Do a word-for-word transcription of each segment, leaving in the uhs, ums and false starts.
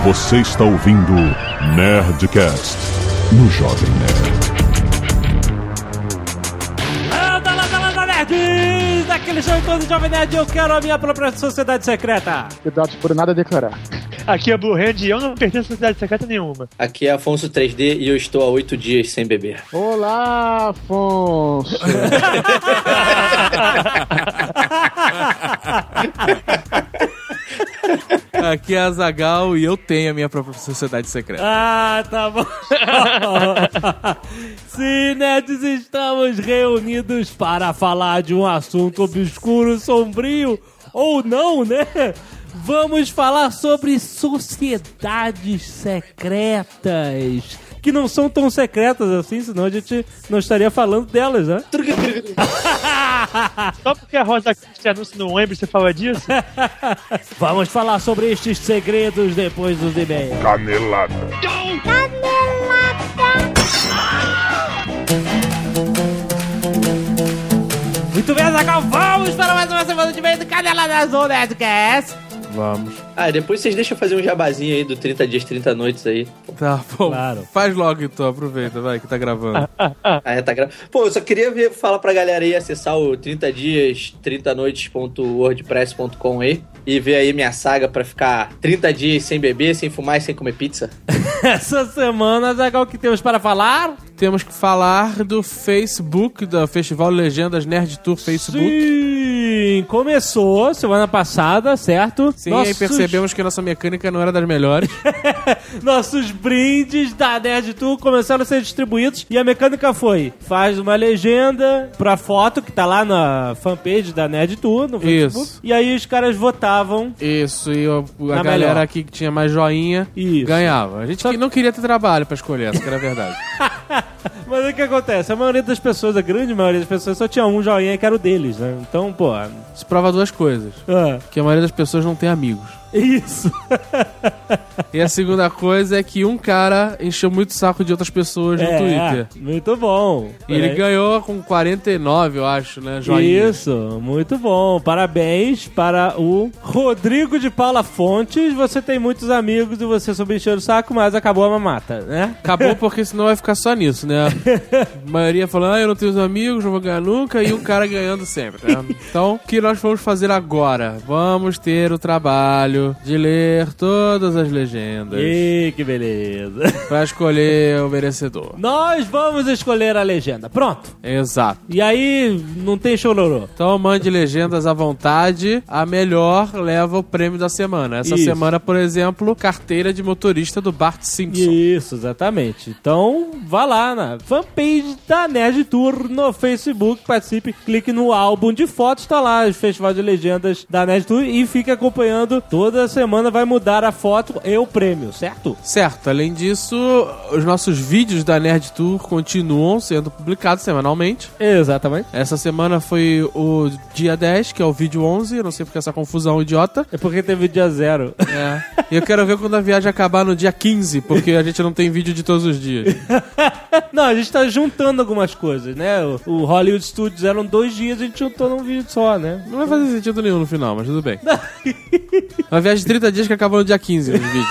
Você está ouvindo Nerdcast no Jovem Nerd. Landa, landa, landa, nerds! Aquele show em todo Jovem Nerd, eu quero a minha própria sociedade secreta. Cuidado por nada a declarar. Aqui é Blue Hand e eu não pertenço a sociedade secreta nenhuma. Aqui é Afonso três D e eu estou há oito dias sem beber. Olá, Afonso! Aqui é Azaghal e eu tenho a minha própria sociedade secreta. Ah, tá bom. Sim, nerds, estamos reunidos para falar de um assunto obscuro, sombrio, ou não, né? Vamos falar sobre sociedades secretas, que não são tão secretas assim, senão a gente não estaria falando delas, né? Só porque a Rosa se anuncia no ônibus você fala disso? Vamos falar sobre estes segredos depois dos e-mails. Canelada. Muito bem, Azaghal, vamos para mais uma semana de e-mail do Canelada do Nerdcast. Vamos. Ah, depois vocês deixam eu fazer um jabazinho aí do trinta dias, trinta noites aí. Tá bom. Claro. Faz logo então, aproveita, vai, que tá gravando. Ah, é, tá gravando. Pô, eu só queria ver, falar pra galera aí acessar o trinta dias, trinta noites ponto wordpress ponto com aí e ver aí minha saga pra ficar trinta dias sem beber, sem fumar e sem comer pizza. Essa semana, Azaghal, o que temos para falar? Temos que falar do Facebook, do Festival Legendas Nerd Tour Facebook. Sim, começou semana passada, certo? Sim, Nossos... aí percebemos que nossa mecânica não era das melhores. Nossos brindes da Nerd Tour começaram a ser distribuídos e a mecânica foi: faz uma legenda pra foto que tá lá na fanpage da Nerd Tour no Facebook. Isso. E aí os caras votavam. Isso, e a, a Na galera melhor. aqui que tinha mais joinha Isso. ganhava. A gente Só- que não queria ter trabalho pra escolher, essa que era a verdade. Mas o que acontece? A maioria das pessoas, a grande maioria das pessoas, só tinha um joinha que era o deles, né? Então, pô. Isso prova duas coisas. Ah, Que a maioria das pessoas não tem amigos. isso. E a segunda coisa é que um cara encheu muito o saco de outras pessoas no É, Twitter. muito bom. E ele É. ganhou com quarenta e nove, eu acho, né? Joinha. Isso, muito bom. Parabéns para o Rodrigo de Paula Fontes. Você tem muitos amigos e você soube encher o saco, mas acabou a mamata, né? Acabou porque senão vai ficar só nisso, né? A maioria falando, ah, eu não tenho amigos, não vou ganhar nunca, e o cara ganhando sempre, né? Então, o que nós vamos fazer agora? Vamos ter o trabalho de ler todas as legendas Ih, que beleza. pra escolher o merecedor. Nós vamos escolher a legenda. Pronto. Exato. E aí, não tem chororô. Então mande legendas à vontade, a melhor leva o prêmio da semana. Essa Isso. semana, por exemplo, carteira de motorista do Bart Simpson. Isso, exatamente. Então, vá lá na fanpage da Nerd Tour no Facebook, participe, clique no álbum de fotos, tá lá o Festival de Legendas da Nerd Tour e fique acompanhando. Toda semana vai mudar a foto e o prêmio, certo? Certo, além disso, os nossos vídeos da Nerd Tour continuam sendo publicados semanalmente. Exatamente. Essa semana foi o dia dez, que é o vídeo onze, eu não sei porque essa confusão idiota. É porque teve dia zero. É. E eu quero ver quando a viagem acabar no dia quinze, porque a gente não tem vídeo de todos os dias. Não, a gente tá juntando algumas coisas, né? O, o Hollywood Studios eram dois dias, a gente juntou num vídeo só, né? Não vai fazer sentido nenhum no final, mas tudo bem. Uma viagem de trinta dias que acabou no dia quinze, os vídeos.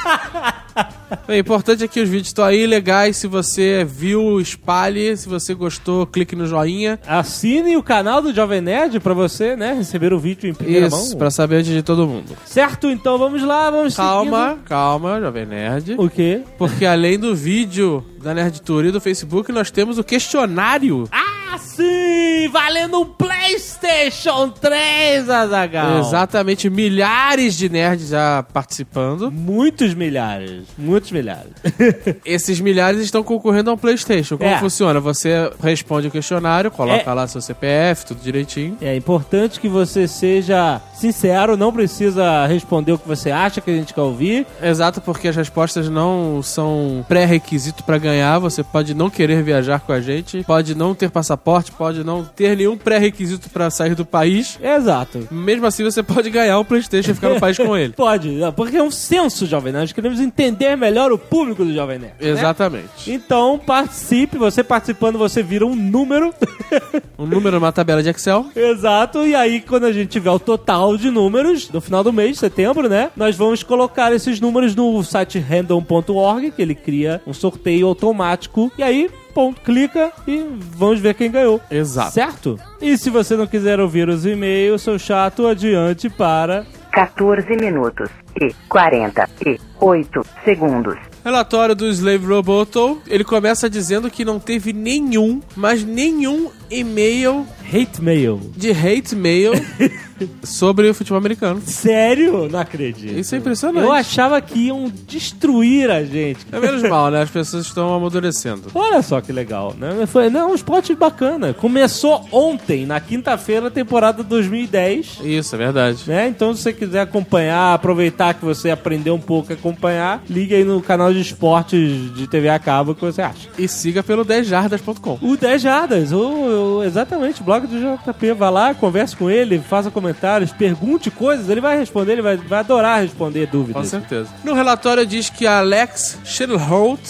O importante é que os vídeos estão aí legais. Se você viu, espalhe. Se você gostou, clique no joinha. Assine o canal do Jovem Nerd pra você, né? Receber o vídeo em primeira Isso, mão. pra saber antes de todo mundo. Certo? Então vamos lá, vamos Calma, seguindo. calma, Jovem Nerd. O quê? Porque além do vídeo da Nerd Tour e do Facebook, nós temos o questionário. Ah, sim! Valendo um PlayStation três, Azaghal! Exatamente, milhares de nerds já participando. Muitos milhares. Muitos milhares. Esses milhares estão concorrendo a um PlayStation. Como É. funciona? Você responde o questionário, coloca É. lá seu C P F, tudo direitinho. É importante que você seja sincero, não precisa responder o que você acha que a gente quer ouvir. Exato, porque as respostas não são pré-requisito pra ganhar. Você pode não querer viajar com a gente, pode não ter passaporte passaporte, pode não ter nenhum pré-requisito pra sair do país. Exato. Mesmo assim, você pode ganhar um PlayStation e ficar no país com ele. Pode, porque é um censo, Jovem Nerd. Nós queremos entender melhor o público do Jovem Nerd. Exatamente. Né? Então, participe. Você participando, você vira um número. Um número numa tabela de Excel. Exato. E aí, quando a gente tiver o total de números, no final do mês, setembro, né? Nós vamos colocar esses números no site random ponto org, que ele cria um sorteio automático. E aí, ponto, clica e vamos ver quem ganhou. Exato. Certo? E se você não quiser ouvir os e-mails, seu chato, adiante para... quatorze minutos e quarenta e oito segundos. Relatório do Slave Roboto, ele começa dizendo que não teve nenhum, mas nenhum e-mail Hate mail. de hate mail sobre o futebol americano. Sério? Não acredito. Isso é impressionante. Eu achava que iam destruir a gente. É menos mal, né? As pessoas estão amadurecendo. Olha só que legal, né? Foi, não, um esporte bacana. Começou ontem, na quinta-feira, a temporada dois mil e dez. Isso, é verdade. Né? Então, se você quiser acompanhar, aproveitar que você aprendeu um pouco a acompanhar, liga aí no canal de esportes de T V a cabo que você acha. E siga pelo dez jardas ponto com. O dez jardas, o, o, exatamente, o blog do J P. Vai lá, converse com ele, faça comentários, pergunte coisas, ele vai responder, ele vai, vai adorar responder dúvidas. Com certeza. No relatório diz que a Alex Shillholt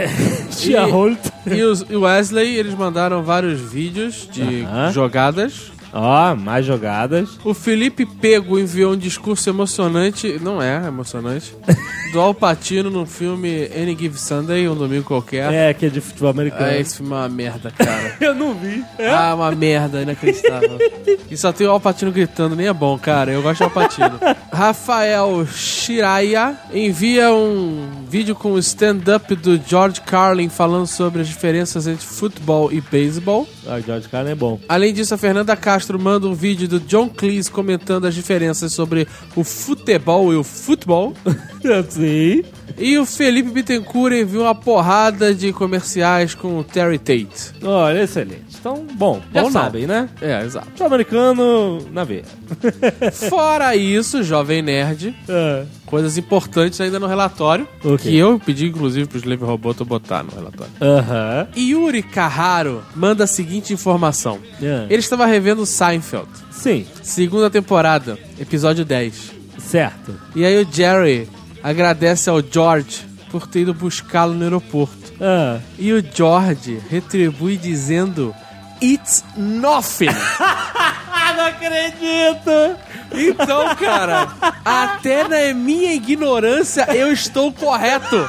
e, e os- e o Wesley, eles mandaram vários vídeos de Aham. jogadas. Ó, mais jogadas. O Felipe Pego enviou um discurso emocionante, não é emocionante, do Al Pacino no filme Any Given Sunday, um domingo qualquer. É, que é de futebol americano. Ah, esse filme é uma merda, cara. Eu não vi. É? Ah, uma merda, inacreditável. E só tem o Al Pacino gritando, nem é bom, cara. Eu gosto do Al Pacino. Rafael Shiraya envia um vídeo com o stand-up do George Carlin falando sobre as diferenças entre futebol e beisebol. Ah, o George Carlin é bom. Além disso, a Fernanda Castro manda um vídeo do John Cleese comentando as diferenças sobre o futebol e o futebol. Sim. E o Felipe Bittencourt enviou uma porrada de comerciais com o Terry Tate. Olha, excelente. Então, bom, já Bom não. sabem, né? É, exato. Futebol americano na veia. Fora isso, Jovem Nerd, É. coisas importantes ainda no relatório, O quê? que eu pedi inclusive pro Slave Roboto botar no relatório. Aham. Yuri Carraro manda a seguinte informação. É. Ele estava revendo Seinfeld, Sim, segunda temporada, episódio dez. certo. E aí o Jerry agradece ao George por ter ido buscá-lo no aeroporto. Ah. E o George retribui dizendo: "It's nothing." Ah, não acredito! Então, cara, até na minha ignorância eu estou correto.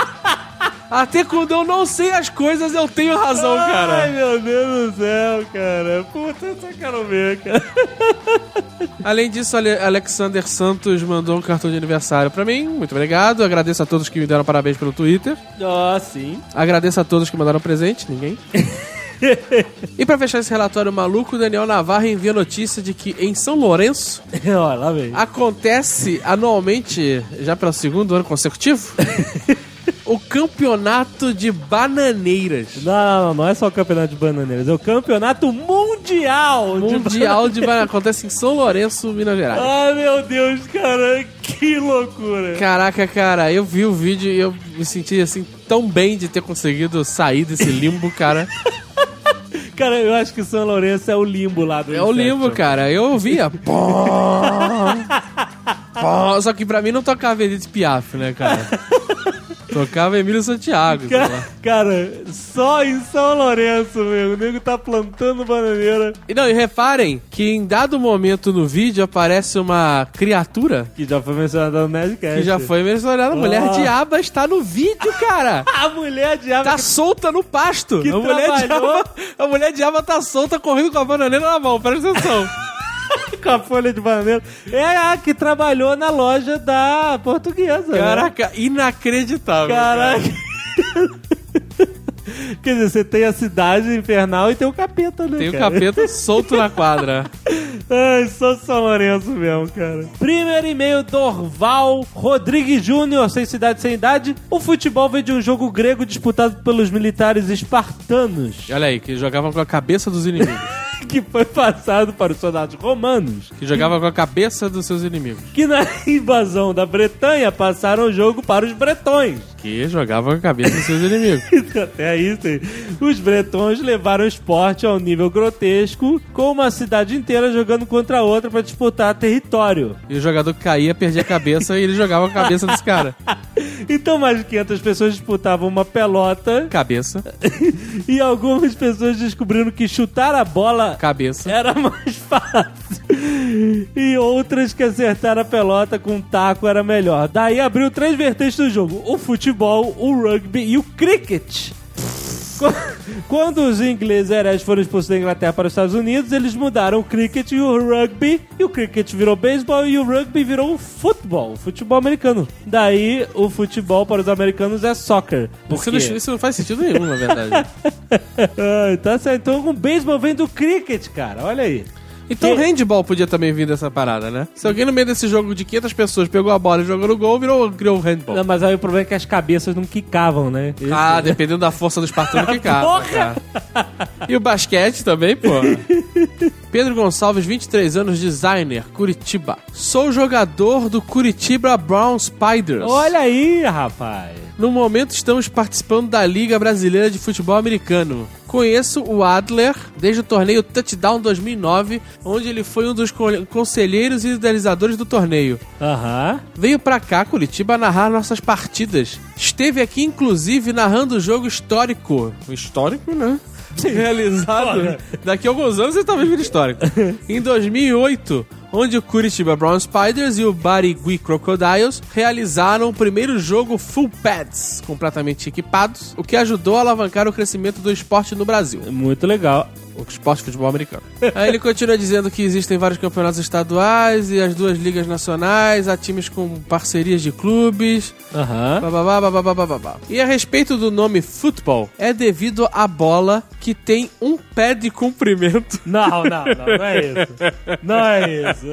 Até quando eu não sei as coisas eu tenho razão, Ai, cara. meu Deus do céu, cara. Puta, eu só quero ver, cara. Além disso, Ale- Alexander Santos mandou um cartão de aniversário pra mim. Muito obrigado. Agradeço a todos que me deram parabéns pelo Twitter. Ó, sim. Agradeço a todos que mandaram presente. Ninguém. E pra fechar esse relatório maluco, o Daniel Navarro envia notícia de que em São Lourenço Ó, lá vem. acontece anualmente, já pelo segundo ano consecutivo, o campeonato de bananeiras. Não, não, não, não é só o campeonato de bananeiras, é o campeonato mundial. Mundial de bananeiras. Acontece em São Lourenço, Minas Gerais. Ai, meu Deus, cara, que loucura. Caraca, cara, eu vi o vídeo e eu me senti assim tão bem de ter conseguido sair desse limbo, cara. Cara, eu acho que São Lourenço é o limbo lá do É o limbo, Inception. cara. Eu ouvia. Pó, pó. Só que pra mim não tocava Edith Piaf, né, cara? Tocava Emílio Santiago. sei lá. Cara, cara, só em São Lourenço, meu. O nego tá plantando bananeira. E não, e reparem que em dado momento no vídeo aparece uma criatura Que já foi mencionada no Nerdcast. que já foi mencionada. A Mulher Ah. Diaba está no vídeo, cara. A mulher diabo Tá que... solta no pasto. Que a, mulher trabalhou. diaba, a mulher diaba tá solta correndo com a bananeira na mão. Presta atenção. com a folha de bananeira. É a que trabalhou na loja da portuguesa. Caraca, inacreditável. Né? Caraca. Quer dizer, você tem a cidade infernal e tem o capeta, né, Tem o cara? capeta solto na quadra. Ai, só São Lourenço mesmo, cara. Primeiro e-mail, Dorval Rodrigues Júnior, sem cidade, sem idade. O futebol veio de um jogo grego disputado pelos militares espartanos. Olha aí, que jogavam com a cabeça dos inimigos. que foi passado para os soldados romanos, Que jogava com a cabeça dos seus inimigos. que na invasão da Bretanha passaram o jogo para os bretões. Que jogava com a cabeça dos seus inimigos. Até aí, sim. Os bretões levaram o esporte ao nível grotesco, com uma cidade inteira jogando contra a outra para disputar território. E o jogador que caía, perdia a cabeça e ele jogava com a cabeça desse cara. Então mais de quinhentas pessoas disputavam uma pelota Cabeça, e algumas pessoas descobriram que chutar a bola cabeça. era mais fácil. E outras que acertar a pelota com um taco era melhor. Daí abriu três vertentes do jogo: o futebol, o rugby e o cricket. Quando os ingleses hereges foram expulsos da Inglaterra para os Estados Unidos, eles mudaram o cricket e o rugby. E o cricket virou beisebol e o rugby virou futebol, futebol americano. Daí o futebol para os americanos é soccer. Por Isso quê? não, isso não faz sentido nenhum, na verdade. Ah, tá certo. Então o beisebol vem do cricket, cara. Olha aí. Então o Que- handball podia também vir dessa parada, né? Se alguém no meio desse jogo de quinhentas pessoas pegou a bola e jogou no gol, virou, criou o handball. Não, mas aí o problema é que as cabeças não quicavam, né? Esse- Ah, dependendo da força do espartano que cabe. Porra! E o basquete também, pô. Pedro Gonçalves, vinte e três anos, designer, Curitiba. Sou jogador do Curitiba Brown Spiders. Olha aí, rapaz. No momento estamos participando da Liga Brasileira de Futebol Americano. Conheço o Adler desde o torneio Touchdown dois mil e nove, onde ele foi um dos co- conselheiros e idealizadores do torneio. Aham. Veio pra cá, Curitiba, narrar nossas partidas. Esteve aqui, inclusive, narrando o jogo histórico. Histórico, né? Realizado daqui a alguns anos, ele talvez vire histórico. Em dois mil e oito, onde o Curitiba Brown Spiders e o Barigui Crocodiles realizaram o primeiro jogo full pads, completamente equipados, o que ajudou a alavancar o crescimento do esporte no Brasil. Muito legal. O esporte de futebol americano. Aí ele continua dizendo que existem vários campeonatos estaduais e as duas ligas nacionais, há times com parcerias de clubes. Aham. Bababá, bababá, bababá. E a respeito do nome futebol, é devido à bola que tem um pé de comprimento. Não, não, não, não é isso. Não é isso.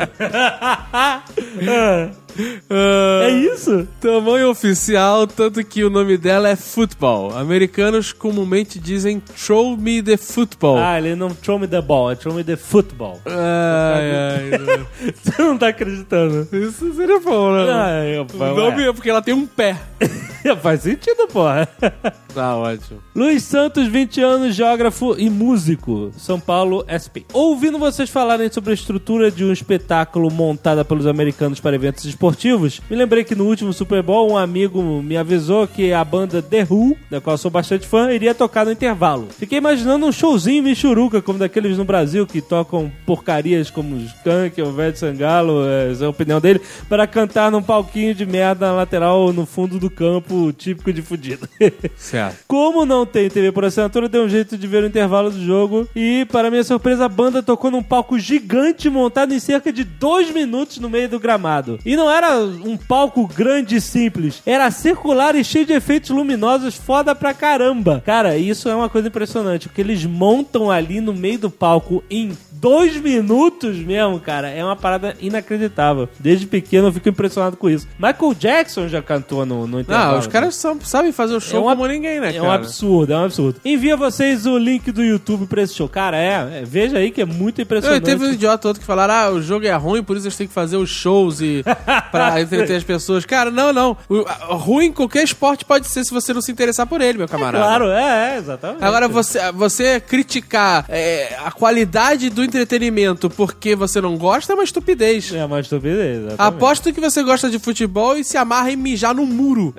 É isso? Tamanho oficial, tanto que o nome dela é futebol. Americanos comumente dizem throw me the football. Ah, ele não throw me the ball, é throw me the football. Ai, ai, Você não tá acreditando. isso seria bom, né? Ai, O nome é porque ela tem um pé. Faz sentido, porra. Tá ótimo. Luiz Santos, vinte anos, geógrafo e músico, São Paulo, S P. Ouvindo vocês falarem sobre a estrutura de um espetáculo montada pelos americanos para eventos esportivos, me lembrei que no último Super Bowl um amigo me avisou que a banda The Who, da qual eu sou bastante fã, iria tocar no intervalo. Fiquei imaginando um showzinho Michuruca, como daqueles no Brasil que tocam porcarias como os Skank ou o Ivete Sangalo, essa é a opinião dele, para cantar num palquinho de merda na lateral no fundo do campo, típico de fudido. Certo. Como não tem T V por assinatura, deu um jeito de ver o intervalo do jogo e, para minha surpresa, a banda tocou num palco gigante montado em cerca de dois minutos no meio do gramado. E não era um palco grande e simples, era circular e cheio de efeitos luminosos foda pra caramba. Cara, isso é uma coisa impressionante, o que eles montam ali no meio do palco em dois minutos mesmo, cara, é uma parada inacreditável. Desde pequeno eu fico impressionado com isso. Michael Jackson já cantou no, no intervalo. Ah, os caras são- sabem fazer o show É um como ab- ninguém, né, É cara? um absurdo, é um absurdo. Envia vocês o link do YouTube pra esse show. Cara, é, é veja aí que é muito Não, e impressionante. teve um idiota outro que falaram, ah, o jogo é ruim, por isso eles têm que fazer os shows e pra entreter as pessoas. Cara, não, não. O, a- ruim qualquer esporte pode ser se você não se interessar por ele, meu camarada. Claro, é, é, exatamente. Agora, você, você criticar é, a qualidade do entretenimento porque você não gosta é uma estupidez. É uma estupidez, exatamente. Aposto que você gosta de futebol e se amarra em mijar no muro.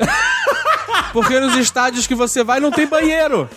Porque nos estádios que você vai não tem banheiro.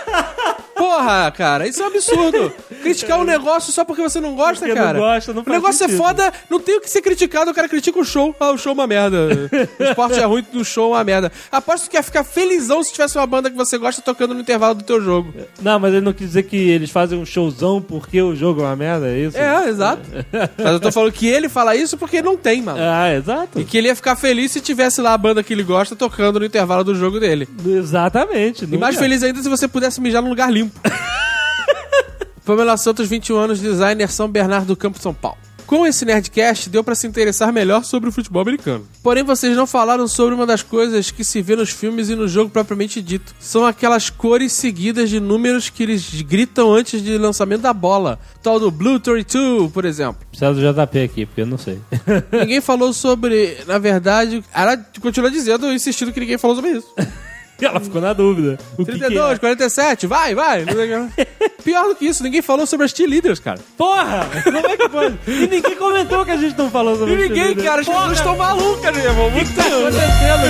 Porra, cara, isso é um absurdo. Criticar um negócio só porque você não gosta, Porque cara. não gosta, não o faz negócio sentido. é foda, não tem o que ser criticado, o cara critica o show. Ah, o show é uma merda. O esporte é ruim, o show é uma merda. Aposto que quer ficar felizão se tivesse uma banda que você gosta tocando no intervalo do teu jogo. Não, mas ele não quis dizer que eles fazem um showzão porque o jogo é uma merda, é isso? É, exato. Mas eu tô falando que ele fala isso porque não tem, mano. Ah, exato. E que ele ia ficar feliz se tivesse lá a banda que ele gosta tocando no intervalo do jogo dele. Exatamente. E mais feliz ainda se você pudesse mijar num lugar limpo. Pamela Santos, vinte e um anos, designer, São Bernardo do Campo, São Paulo. Com esse Nerdcast, deu pra se interessar melhor sobre o futebol americano. Porém, vocês não falaram sobre uma das coisas que se vê nos filmes e no jogo propriamente dito. São aquelas cores seguidas de números que eles gritam antes do lançamento da bola. Tal do Blue trinta e dois, por exemplo. Precisa do J P aqui, porque eu não sei. Ninguém falou sobre, na verdade... Ela continua dizendo, insistindo que ninguém falou sobre isso. Ela ficou na dúvida. O trinta e dois, que que é? quarenta e sete, vai, vai. Pior do que isso, ninguém falou sobre as cheerleaders, cara. Porra! Como é que pode? E ninguém comentou que a gente não falou sobre E ninguém, isso. cara, as pessoas estão malucas, meu irmão. O que Muito tá acontecendo,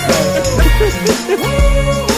cara?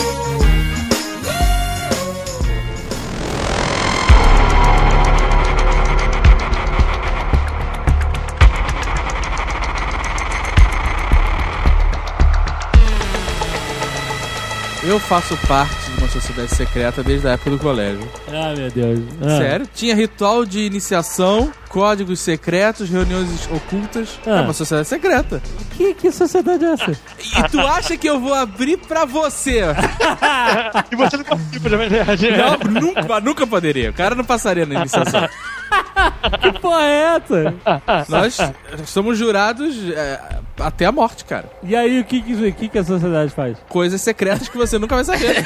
Eu faço parte de uma sociedade secreta desde a época do colégio. Ah, meu Deus. Ah. Sério? Tinha ritual de iniciação, códigos secretos, reuniões ocultas. Ah. É uma sociedade secreta. Que, que sociedade é essa? E tu acha que eu vou abrir pra você? E você não participa, na verdade. Não, nunca, nunca poderia. O cara não passaria na iniciação. Que porra é essa? Nós somos jurados é, até a morte, cara. E aí, o que, que, o que, que a sociedade faz? Coisas secretas que você nunca vai saber.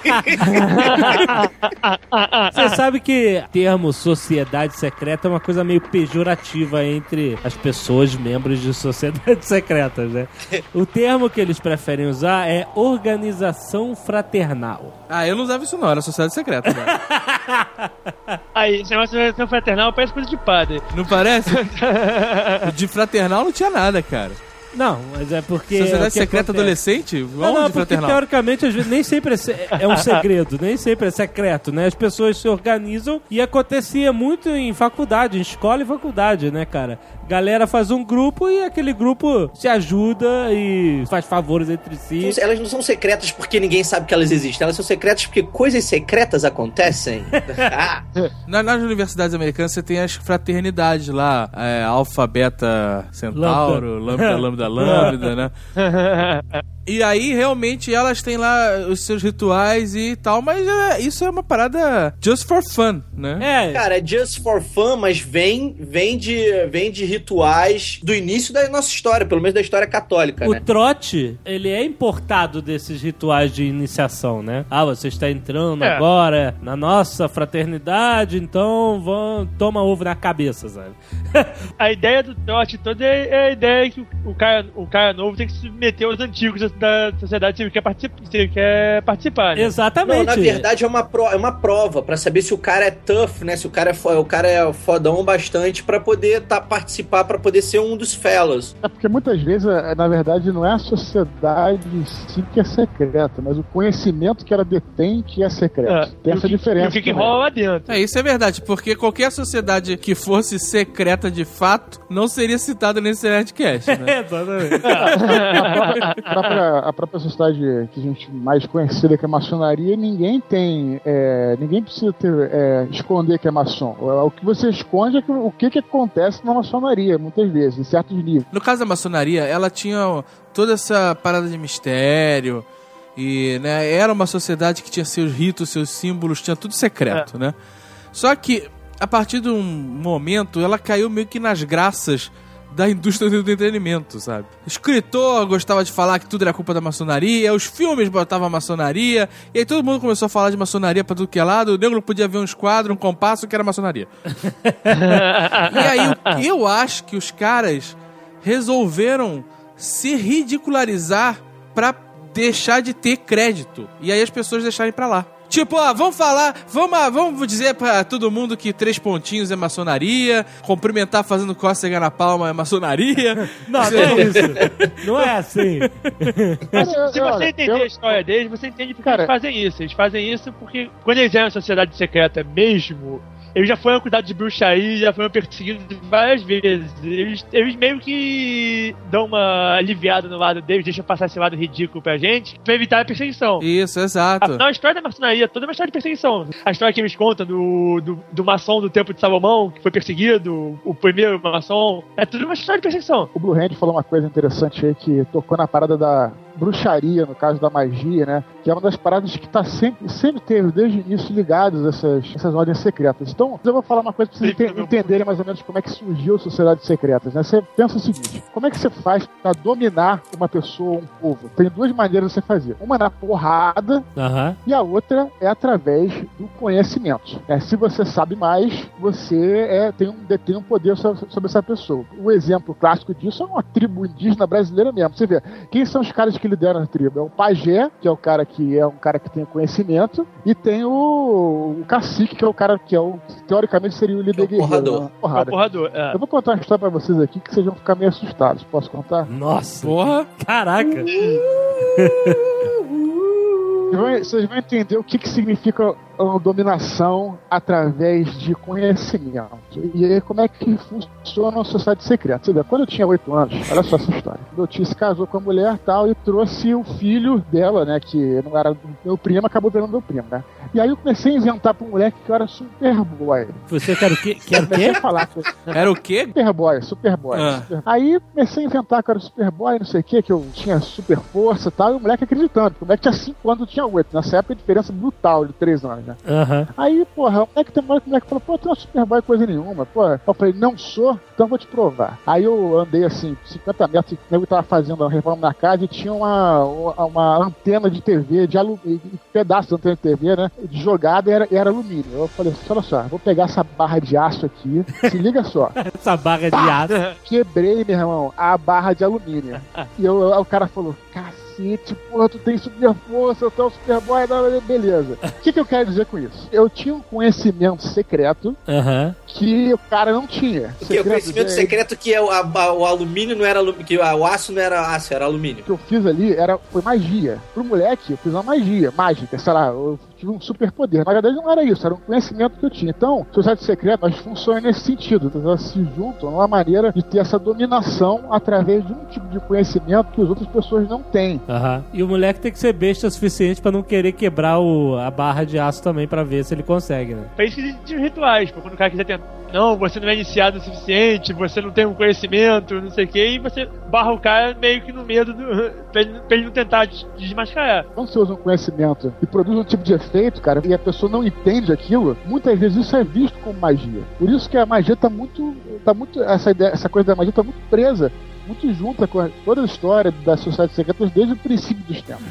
Você sabe que o termo sociedade secreta é uma coisa meio pejorativa entre as pessoas membros de sociedades secretas, né? O termo que eles preferem usar é organização fraternal. Ah, eu não usava isso não, era sociedade secreta. Né? Aí, esse negócio de relação fraternal parece coisa de padre. Não parece? De fraternal não tinha nada, cara. Não, mas é porque... Sociedade é o que secreta acontece. adolescente? Não, Onde não, porque fraternal? teoricamente às vezes nem sempre é, se- é um segredo, nem sempre é secreto, né? As pessoas se organizam e acontecia muito em faculdade, em escola e faculdade, né, cara? Galera faz um grupo e aquele grupo se ajuda e faz favores entre si. Elas não são secretas porque ninguém sabe que elas existem. Elas são secretas porque coisas secretas acontecem. Ah, Na- Nas universidades americanas você tem as fraternidades lá, é, Alfa, Beta, Centauro, Lambda, Lambda, Lambda, né? E aí, realmente, elas têm lá os seus rituais e tal, mas é, isso é uma parada just for fun, né? É, cara, é just for fun, mas vem, vem, de, vem de rituais do início da nossa história, pelo menos da história católica, o né? trote, ele é importado desses rituais de iniciação, né? Ah, você está entrando É. agora na nossa fraternidade, então vão, toma ovo na cabeça, sabe? A ideia do trote toda é, é a ideia que o, o, cara, o cara novo tem que se submeter aos antigos da, da sociedade se ele quer, particip, se ele quer participar, né? Exatamente. Não, na verdade é uma, pro, é uma prova pra saber se o cara é tough, né? Se o cara é, fo- o cara é fodão bastante pra poder tá, participar, pra poder ser um dos fellows. É porque muitas vezes, é, na verdade, não é a sociedade em si que é secreta, mas o conhecimento que ela detém que é secreto. É, Tem e essa o que- diferença. E o que, que também. rola lá dentro? É, isso é verdade, porque qualquer sociedade que fosse secreta de fato não seria citada nesse Nerdcast, né? Exatamente. A própria, a própria sociedade que a gente mais conhecida, que é a maçonaria, ninguém tem. é, ninguém precisa ter, é, esconder que é maçom. O que você esconde é que- o que, que acontece na maçonaria, muitas vezes, em certos níveis. No caso da maçonaria, ela tinha toda essa parada de mistério e, né, era uma sociedade que tinha seus ritos, seus símbolos, tinha tudo secreto, né? Só que, a partir de um momento, ela caiu meio que nas graças da indústria do entretenimento, sabe? O escritor gostava de falar que tudo era culpa da maçonaria, os filmes botavam a maçonaria, e aí todo mundo começou a falar de maçonaria pra tudo que é lado, o negro podia ver um esquadro, um compasso, que era maçonaria. E aí, eu acho que os caras resolveram se ridicularizar pra deixar de ter crédito. E aí as pessoas deixarem pra lá. Tipo, ó, vamos falar, vamos, vamos dizer pra todo mundo que três pontinhos é maçonaria, cumprimentar fazendo cócega na palma é maçonaria. Não, não é isso. Não é assim. Mas Cara, se olha, você entender eu- a história deles, você entende porque Cara- eles fazem isso. Eles fazem isso porque, quando eles eram sociedade secreta mesmo, eles já foram acusados de bruxaria, já foram perseguidos várias vezes. Eles, eles meio que dão uma aliviada no lado deles, deixam passar esse lado ridículo pra gente, pra evitar a perseguição. Isso, exato. Afinal, a história da maçonaria toda é uma história de perseguição. A história que eles contam do, do, do maçom do Templo de Salomão, que foi perseguido, o primeiro maçom, é tudo uma história de perseguição. O Blue Hand falou uma coisa interessante aí que tocou na parada da, bruxaria, no caso da magia, né? Que é uma das paradas que tá sempre, sempre teve, desde o início, ligados a essas, essas ordens secretas. Então, eu vou falar uma coisa pra vocês ente- entenderem mais ou menos como é que surgiu a sociedades secretas, né? Você pensa o seguinte, como é que você faz pra dominar uma pessoa, um povo? Tem duas maneiras de você fazer. Uma é na porrada, Aham. e a outra é através do conhecimento. É, se você sabe mais, você é, tem, um, detém um poder sobre, sobre essa pessoa. O exemplo clássico disso é uma tribo indígena brasileira mesmo. Você vê, quem são os caras que lideram a tribo? É o pajé, que é o cara que é um cara que tem conhecimento, e tem o, o cacique, que é o cara que é o, teoricamente seria o líder É o guerreiro. porrador. Né? Porrada. É o porrador, é. Eu vou contar uma história pra vocês aqui que vocês vão ficar meio assustados. Posso contar? Nossa. Porra. Caraca. Vocês vão, vocês vão entender o que, que significa uma dominação através de conhecimento. E aí, como é que funciona uma sociedade secreta? Você vê, quando eu tinha oito anos, olha só essa história. Meu tio se casou com a mulher tal, e trouxe o filho dela, né? Que não era meu primo, acabou virando meu primo, né? E aí eu comecei a inventar pro moleque que eu era Superboy. Você quer o quê? Quer o Comecei quê? a falar que eu Era o quê? Superboy, Superboy. Ah. Super... Aí comecei a inventar que eu era Superboy, não sei o que, que eu tinha super força e tal, e o moleque acreditando, porque o moleque tinha cinco anos, eu tinha oito. Nessa época a diferença brutal de três anos, né? Aham. Aí, porra, o moleque tem uma hora que o moleque falou, pô, tu não é Superboy coisa nenhuma, pô. Eu falei, não sou, então vou te provar. Aí eu andei assim, cinquenta metros, eu tava fazendo uma reforma na casa e tinha uma, uma antena de T V, de alu... um pedaço de antena de T V, né? De jogada e era, era alumínio. Eu falei, olha só, vou pegar essa barra de aço aqui, se liga só. Essa barra de aço. Quebrei, meu irmão, a barra de alumínio. E eu, o cara falou, cacete, porra, tu tem super força, tu é o Superboy, beleza. O que, que eu quero dizer com isso? Eu tinha um conhecimento secreto Aham. que o cara não tinha. Porque o conhecimento é- secreto que é o, a- o alumínio não era alumínio, que o aço não era aço, era alumínio. O que eu fiz ali era, foi magia. Pro moleque, eu fiz uma magia, mágica, sei lá, eu tive um superpoder. Na verdade, não era isso, era um conhecimento que eu tinha. Então, sociedade secreta, nós funcionamos nesse sentido. Então, elas se juntam numa maneira de ter essa dominação através de um tipo de conhecimento que as outras pessoas não têm. Aham. E o moleque tem que ser besta o suficiente pra não querer quebrar o, a barra de aço também, pra ver se ele consegue, né? Pra isso que existem os rituais, pra quando o cara quiser tentar. Não, você não é iniciado o suficiente, você não tem um conhecimento, não sei o que, e você barra o cara meio que no medo do, pra, ele, pra ele não tentar des- desmascarar. Quando você usa um conhecimento e produz um tipo de efeito, cara, e a pessoa não entende aquilo, muitas vezes isso é visto como magia. Por isso que a magia tá muito. tá muito. Essa, ideia, essa coisa da magia tá muito presa, muito junta com a- toda a história das sociedades secretas desde o princípio dos tempos.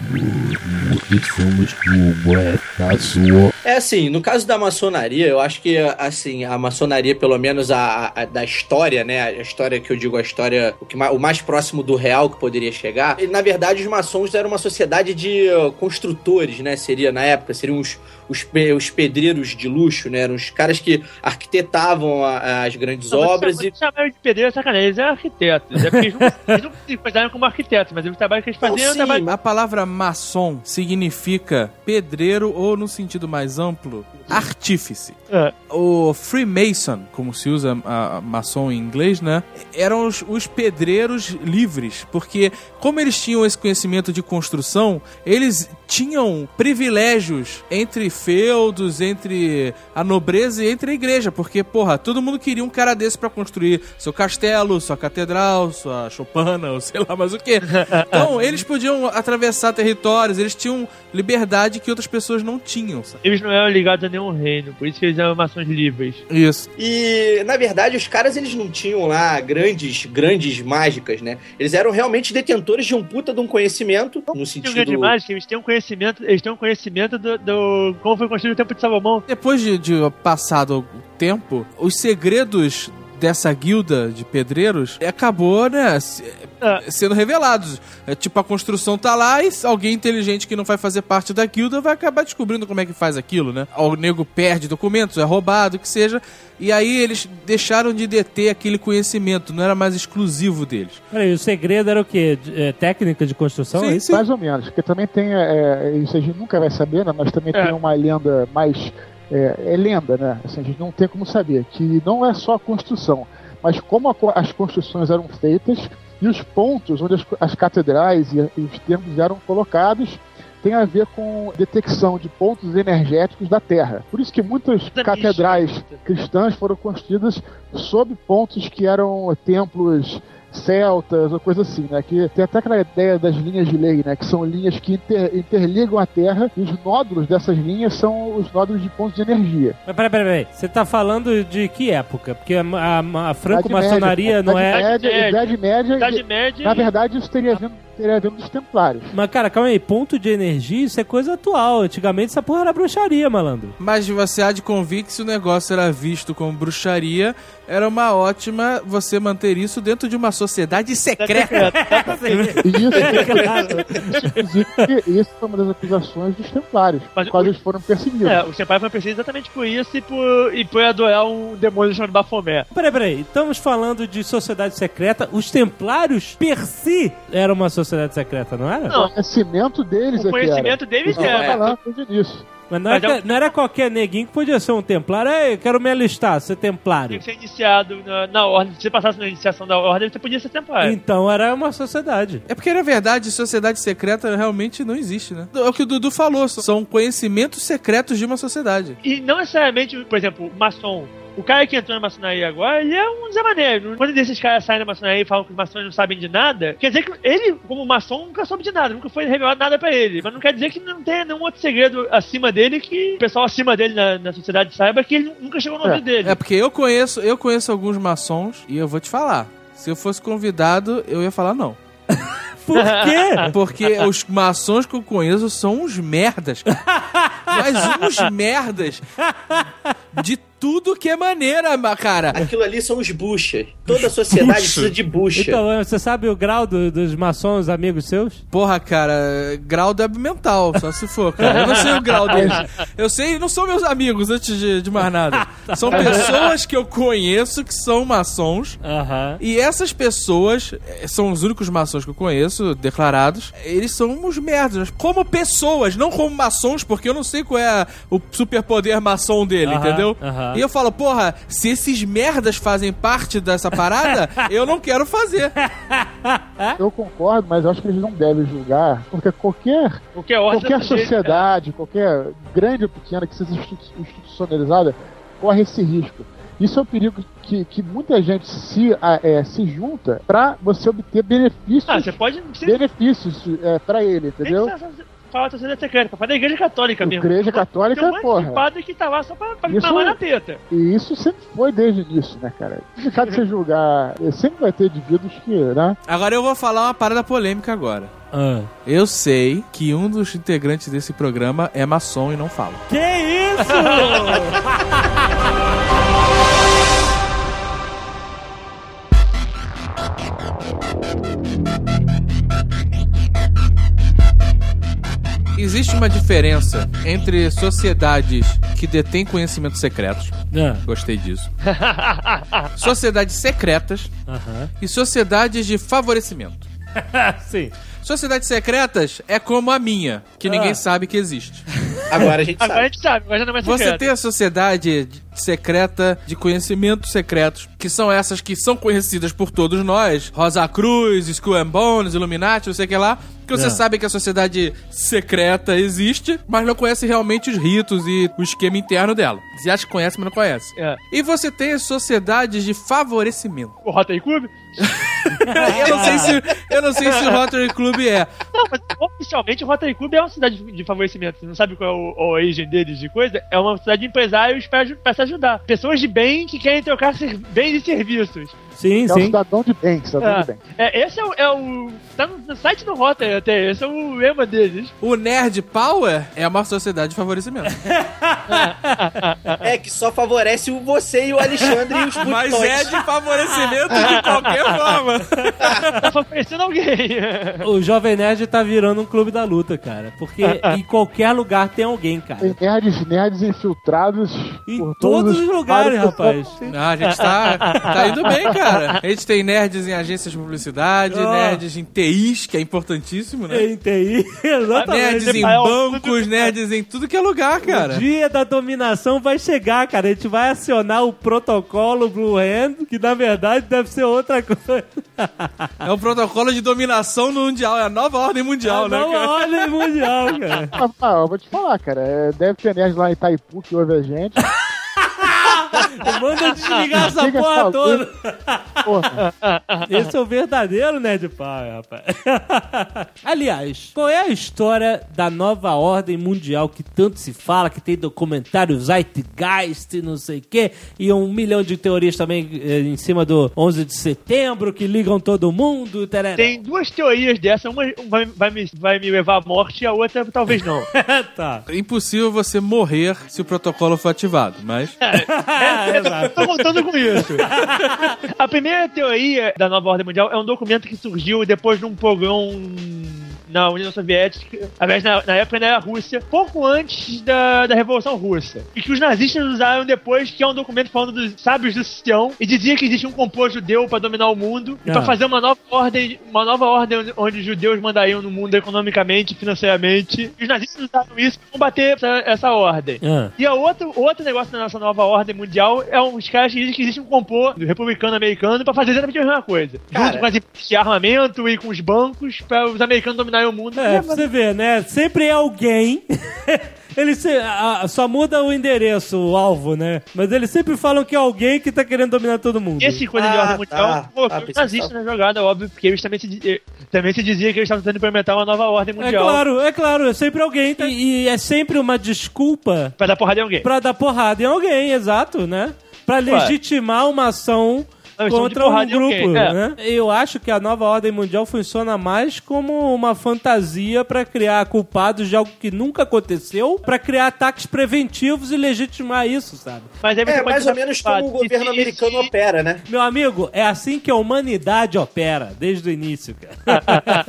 É assim, no caso da maçonaria, eu acho que assim, a maçonaria, pelo menos a, a- da história, né? A história que eu digo, a história, o, que, ma- o mais próximo do real que poderia chegar, ele, na verdade, os maçons eram uma sociedade de uh, construtores, né? Seria, na época, seriam os, os, pe- os pedreiros de luxo, né? Eram os caras que arquitetavam a- as grandes Não, obras você e. chamaram de pedreiro é sacanagem, eles eram arquitetos. É porque eles não, eles não se consideraram como arquitetos, mas o trabalho que eles faziam era um sim, trabalho. A palavra maçom significa pedreiro ou, no sentido mais amplo, artífice. É. O Freemason, como se usa a, a maçom em inglês, né? Eram os, os pedreiros livres, porque como eles tinham esse conhecimento de construção, eles tinham privilégios entre feudos, entre a nobreza e entre a igreja, porque, porra, todo mundo queria um cara desse pra construir seu castelo, sua catedral, sua choupana, ou sei lá mais o quê. Então, eles podiam atravessar territórios, eles tinham liberdade que outras pessoas não tinham, sabe? Eles não eram ligados a nenhum reino, por isso que eles eram maçons livres. Isso. E, na verdade, os caras, eles não tinham lá grandes, grandes mágicas, né? Eles eram realmente detentores de um puta de um conhecimento, no Tem um sentido... grande mágico, eles têm um conhecimento, eles têm um conhecimento do, do como foi construído o Templo de Salomão. Depois de, de passado o tempo, os segredos dessa guilda de pedreiros acabou, né, se- Ah. sendo revelados. É, tipo, a construção tá lá e alguém inteligente que não vai fazer parte da guilda vai acabar descobrindo como é que faz aquilo, né? O nego perde documentos, é roubado, o que seja, e aí eles deixaram de deter aquele conhecimento, não era mais exclusivo deles. Peraí, o segredo era o quê? De- é, técnica de construção? Sim, é isso? Mais ou menos, porque também tem, é, isso a gente nunca vai saber, né? Mas também É. tem uma lenda mais, é, é lenda, né? Assim, a gente não tem como saber, que não é só a construção, mas como a co- as construções eram feitas e os pontos onde as, as catedrais e, e os templos eram colocados tem a ver com detecção de pontos energéticos da Terra. Por isso que muitas Da catedrais cristãs foram construídas sob pontos que eram templos celtas ou coisa assim, né? Que tem até aquela ideia das linhas de lei, né? Que são linhas que inter, interligam a Terra e os nódulos dessas linhas são os nódulos de pontos de energia. Mas peraí, peraí, peraí. Você tá falando de que época? Porque a, a, a franco-maçonaria não é... Idade Média, Idade Média, Idade Média. Na verdade, isso teria vindo, teria vindo dos Templários. Mas, cara, calma aí. Ponto de energia, isso é coisa atual. Antigamente essa porra era bruxaria, malandro. Mas você há de convir que se o negócio era visto como bruxaria, era uma ótima você manter isso dentro de uma sociedade secreta. Isso, inclusive, isso foi uma das acusações dos Templários, Mas quando o- eles foram perseguidos. É, os Templários foram perseguidos exatamente por isso e por, e por adorar um demônio chamado Baphomet. Peraí, peraí. Estamos falando de sociedade secreta. Os templários, per si, eram uma sociedade secreta, não era? Não. O conhecimento deles O é conhecimento que era. deles Isso que eu tô era. falando desde início. Mas não, Mas era, é um- não era qualquer neguinho que podia ser um templário. Ei, eu quero me alistar, ser Tinha templário. que ser iniciado na, na ordem. Se você passasse na iniciação da ordem, você podia ser Templário. Então era uma sociedade. É porque, na verdade, sociedade secreta realmente não existe, né? É o que o Dudu falou, são conhecimentos secretos de uma sociedade. E não necessariamente, por exemplo, o maçom. O cara que entrou na maçonaria agora, ele é um Zé Mané. Quando esses caras saem da maçonaria e falam que os maçons não sabem de nada, quer dizer que ele, como maçom, nunca soube de nada, nunca foi revelado nada pra ele. Mas não quer dizer que não tenha nenhum outro segredo acima dele que o pessoal acima dele na, na sociedade saiba que ele nunca chegou no ouvido dele. É porque eu conheço, eu conheço alguns maçons e eu vou te falar. Se eu fosse convidado, eu ia falar não. Por quê? Porque os maçons que eu conheço são uns merdas. Mas uns merdas de tudo que é maneira, ma- cara. Aquilo ali são os buchas. Toda sociedade precisa de bucha. Então, você sabe o grau do- dos maçons amigos seus? Porra, cara, grau débil mental, só se for, cara. Eu não sei o grau deles. Eu sei, não são meus amigos, antes de, de mais nada. São pessoas que eu conheço que são maçons. Aham. E essas pessoas eh, são os únicos maçons que eu conheço, declarados. Eles são uns merdas. Como pessoas, não como maçons, porque eu não sei qual é a- o superpoder maçom dele, Aham, entendeu? aham. E eu falo, porra, se esses merdas fazem parte dessa parada, eu não quero fazer. Eu concordo, mas eu acho que eles não devem julgar, porque qualquer, Qualquer ordem qualquer desse jeito, sociedade, qualquer grande ou pequena que seja institu- institucionalizada, corre esse risco. Isso é o perigo que, que muita gente se, a- é, se junta pra você obter benefícios, Ah, você pode. Você benefícios é, pra ele, entendeu? Falar da sociedade secreta, falar da igreja católica mesmo. Igreja católica, Tem um monte porra. de padre que tá lá só pra, pra Isso- mamar na teta. E isso sempre foi desde o início, né, cara? É complicado você julgar. Sempre vai ter indivíduos que, né? Agora eu vou falar uma parada polêmica agora. Ah. Eu sei que um dos integrantes desse programa é maçom e não fala. Que isso? Existe uma diferença entre sociedades que detêm conhecimentos secretos. Ah, Gostei disso. Sociedades secretas Aham. e sociedades de favorecimento. Sim. Sociedades secretas é como a minha, que ninguém sabe que existe. Agora a gente Agora a sabe. gente sabe, agora já não é mais Você secreto. tem a sociedade secreta de conhecimentos secretos, que são essas que são conhecidas por todos nós, Rosa Cruz, Skull and Bones, Illuminati, não sei o que lá, que você É. sabe que a sociedade secreta existe, mas não conhece realmente os ritos e o esquema interno dela. Você acha que conhece, mas não conhece. É. E você tem as sociedades de favorecimento. O Rotary Club? eu, não sei se, eu não sei se o Rotary Club é. Não, mas oficialmente o Rotary Club é uma cidade de- de favorecimento. Você não sabe qual é o, a origem deles de coisa? É uma cidade de empresários pra, aju- pra se ajudar. Pessoas de bem que querem trocar ser- bens e serviços. Sim, É um sim. cidadão de bem, cidadão É, de bem. é, esse é o, é o. Tá no, no site do Rotary até, esse é o lema deles. O Nerd Power é uma sociedade de favorecimento. É que só favorece o você e o Alexandre e os Mas botões. é de favorecimento de qualquer forma. Tá favorecendo alguém. O Jovem Nerd tá virando um clube da luta, cara. Porque em qualquer lugar tem alguém, cara. Tem nerds, nerds infiltrados Em por todos os lugares, vários- rapaz. Ah, a gente tá, tá indo bem, cara. A gente tem nerds em agências de publicidade, Ah. nerds em T Is, que é importantíssimo, né? Tem, tem. Exatamente. Nerds em É o- bancos, nerds em tudo que é lugar, cara. O dia da dominação vai chegar, cara. A gente vai acionar o protocolo Blue Hand, que na verdade deve ser outra coisa. É o protocolo de dominação mundial, é a nova ordem mundial, A né, nova cara? ordem mundial, cara. Ah, ah, eu vou te falar, cara. é, Deve ter nerd lá em Itaipu que ouve a gente. Manda desligar essa Desliga porra essa toda. Porra. Esse é o verdadeiro Nerd Pai, rapaz. Aliás, qual é a história da nova ordem mundial que tanto se fala, que tem documentário Zeitgeist e não sei o quê, e um milhão de teorias também eh, em cima do onze de setembro, que ligam todo mundo, tarará. Tem duas teorias dessa, uma vai, vai, me, vai me levar à morte e a outra talvez não. Tá. É impossível você morrer se o protocolo for ativado, mas... É, eu tô contando com isso. A primeira teoria da nova ordem mundial é um documento que surgiu depois de um pogrom na União Soviética, aliás, na, na época na Rússia, pouco antes da, da Revolução Russa. E que os nazistas usaram depois, que é um documento falando dos sábios do Sião, e dizia que existe um complô judeu para dominar o mundo, e Ah. para fazer uma nova ordem, uma nova ordem onde, onde os judeus mandariam no mundo economicamente, financeiramente. E os nazistas usaram isso para combater essa, essa ordem. Ah. E a outro, outro negócio da nossa nova ordem mundial é uns caras que dizem que existe um complô republicano americano pra fazer exatamente a mesma coisa. Cara. Junto com as empresas de armamento e com os bancos pra os americanos dominarem o mundo. É, pra você ver, né? Sempre é alguém. Eles se- a- a- só muda o endereço, o alvo, né? Mas eles sempre falam que é alguém que tá querendo dominar todo mundo. Esse coisa de Ah, ordem mundial tá. colocou Ah, os pensei nazistas que na jogada, óbvio, porque eles também se, di- eh, também se dizia que eles estavam tentando implementar uma nova ordem É mundial claro, é claro, é sempre alguém. tá? E, e é sempre uma desculpa pra dar porrada em alguém. pra dar porrada em alguém, exato, né? Pra legitimar uma ação Uma ação de contra um porrada em grupo, alguém, é. né? Eu acho que a nova ordem mundial funciona mais como uma fantasia pra criar culpados de algo que nunca aconteceu, pra criar ataques preventivos e legitimar isso, sabe? Mas aí você É pode mais ou estar menos preocupado. como o governo E se- americano e se- opera, né? Meu amigo, é assim que a humanidade opera, desde o início, cara.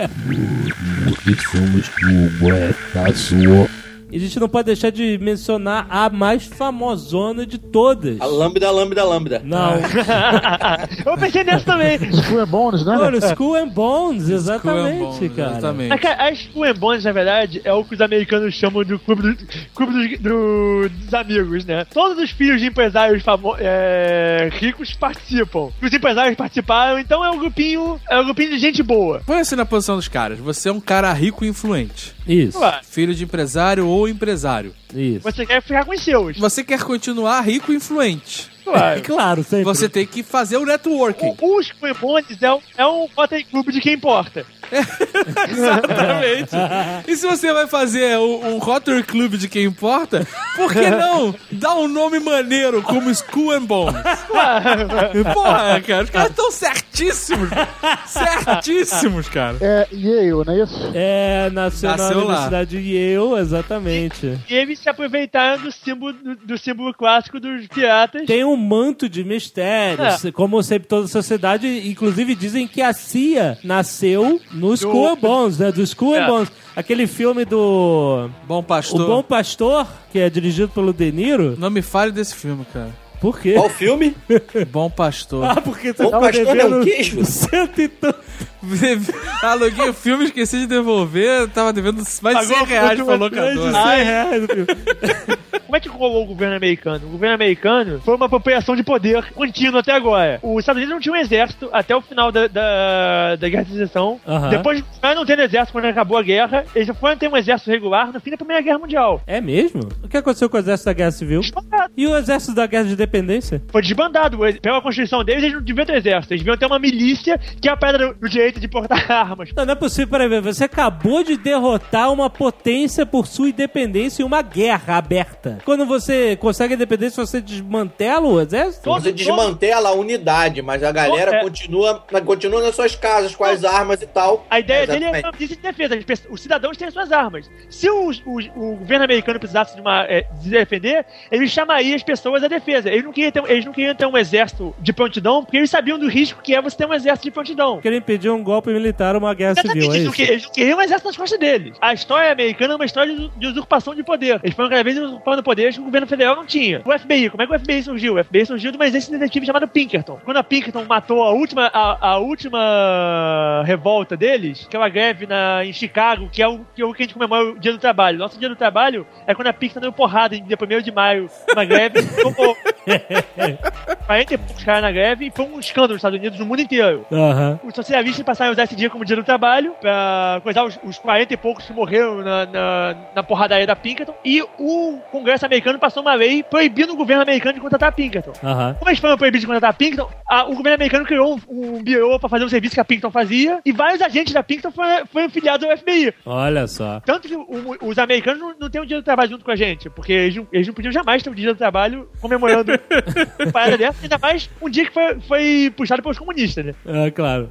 E a gente não pode deixar de mencionar a mais famosona de todas. A lambda, lambda, lambda. Não. Eu pensei nessa também. School and Bones, né? Mano, Skull and Bones, exatamente, Skull and Bones, cara. exatamente. A, ca- a Skull and Bones, na verdade, é o que os americanos chamam de clube, do, clube dos, do- dos amigos, né? Todos os filhos de empresários famo- é, ricos participam. Os empresários participaram, então é um grupinho, é um grupinho de gente boa. Põe-se na posição dos caras. Você é um cara rico e influente. Isso, Ué, Filho de empresário ou empresário. isso. você quer ficar com os seus. Você quer continuar rico e influente. É Ué, claro, sempre. Você tem que fazer o networking. o, os Skull and Bones é um, é um Rotary Clube de quem importa. Exatamente. E se você vai fazer um, um Rotary Club de quem importa, por que não dar um nome maneiro como Skull and Bones? Porra, cara, os caras estão certíssimos. Certíssimos, cara. É Yale, não é isso? É, nasceu, Nasceu na lá. Universidade de Yale, exatamente. E eles se aproveitaram do símbolo, do, do símbolo clássico dos piratas. Tem um manto de mistérios, como sempre toda a sociedade, inclusive dizem que a C I A nasceu no Skull and Bones, né? Do Skull and É. Bones. Aquele filme do Bom Pastor. O Bom Pastor, que é dirigido pelo De Niro. Não me fale desse filme, cara. Por quê? Qual filme? Bom Pastor. Ah, porque você Bom tava Pastor não é um devendo queijo? cento e tanto. Aluguei o filme, esqueci de devolver, tava devendo mais de cem Pagou reais por pra duas Mais de locadora. cem reais o filme. Como é que rolou o governo americano? O governo americano foi uma apropriação de poder contínua até agora. Os Estados Unidos não tinham um exército até o final da, da, da Guerra de Secessão. Aham. Depois de não tendo exército quando acabou a guerra, eles já foram ter um exército regular no fim da Primeira Guerra Mundial. É mesmo? O que aconteceu com o exército da Guerra Civil? Desbandado. E o exército da Guerra de Independência? Foi desbandado. Pela Constituição deles, eles não deviam ter exército. Eles deviam ter uma milícia que é a pedra do direito de portar armas. Não, não é possível, peraí, você acabou de derrotar uma potência por sua independência em uma guerra aberta. Quando você consegue a independência, você desmantela o exército? Todo- Você desmantela a unidade, mas a galera É. continua, continua nas suas casas com as armas e tal. A ideia É, dele é exatamente. uma milícia de defesa. Eles pensam- Os cidadãos têm as suas armas. Se os- os- o governo americano precisasse de, uma, é, de se defender, ele chamaria as pessoas à defesa. Eles não, queriam ter, eles não queriam ter um exército de prontidão, porque eles sabiam do risco que é você ter um exército de prontidão. Querem impedir um golpe militar ou uma guerra civil, Exatamente, é eles, não isso? que- eles não queriam um exército nas costas deles. A história americana é uma história de, de usurpação de poder. Eles foram cada vez usurpando poderes que o governo federal não tinha. O F B I, como é que o F B I surgiu? O F B I surgiu de uma agência detetive chamada Pinkerton. Quando a Pinkerton matou a última, a, a última revolta deles, aquela greve na, em Chicago, que é, o, que é o que a gente comemora o Dia do Trabalho. Nosso Dia do Trabalho é quando a Pinkerton deu porrada em dia primeiro de maio, uma greve, tomou quarenta e poucos caras na greve, e foi um escândalo nos Estados Unidos, no mundo inteiro. Aham. Os socialistas passaram a usar esse dia como dia do trabalho pra coisar os, os quarenta e poucos que morreram na, na, na porradaria da Pinkerton. E o Congresso Congresso americano passou uma lei proibindo o governo americano de contratar Pinkerton. Aham. Como eles foram proibidos de contratar Pinkerton, a, o governo americano criou um, um bureau pra fazer o serviço que a Pinkerton fazia, e vários agentes da Pinkerton foram, foram filiados ao F B I. Olha só. Tanto que o, os americanos não, não têm um dia do trabalho junto com a gente, porque eles não, eles não podiam jamais ter um dia do trabalho comemorando a parada dessa, ainda mais um dia que foi, foi puxado pelos comunistas, né? É, claro.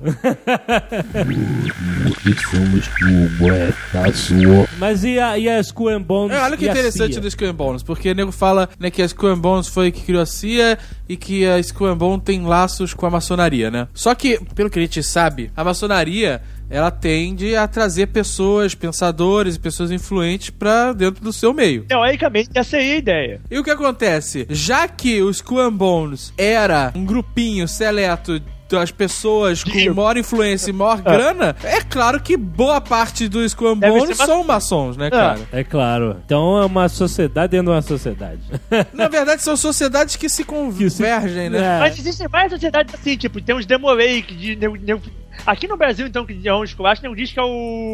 Mas e, a, e a Skull and Bones? É, olha que e a interessante C I A? do Skull and Bones, porque o nego fala, né, que a Skull and Bones foi que criou a C I A e que a Skull and Bones tem laços com a maçonaria, né? Só que, pelo que a gente sabe, a maçonaria, ela tende a trazer pessoas, pensadores e pessoas influentes pra dentro do seu meio. Teoricamente, essa aí é a ideia. E o que acontece? Já que o Skull and Bones era um grupinho seleto das pessoas com maior influência e maior grana, é claro que boa parte do Skull and Deve Bones ser ma- são maçons, né, cara? É claro. Então é uma sociedade dentro de uma sociedade. Na verdade, são sociedades que se convergem, né? É. Mas existem várias sociedades assim, tipo, tem uns Demolake, de, de, de, aqui no Brasil, então, que é um esculacho, nem diz que é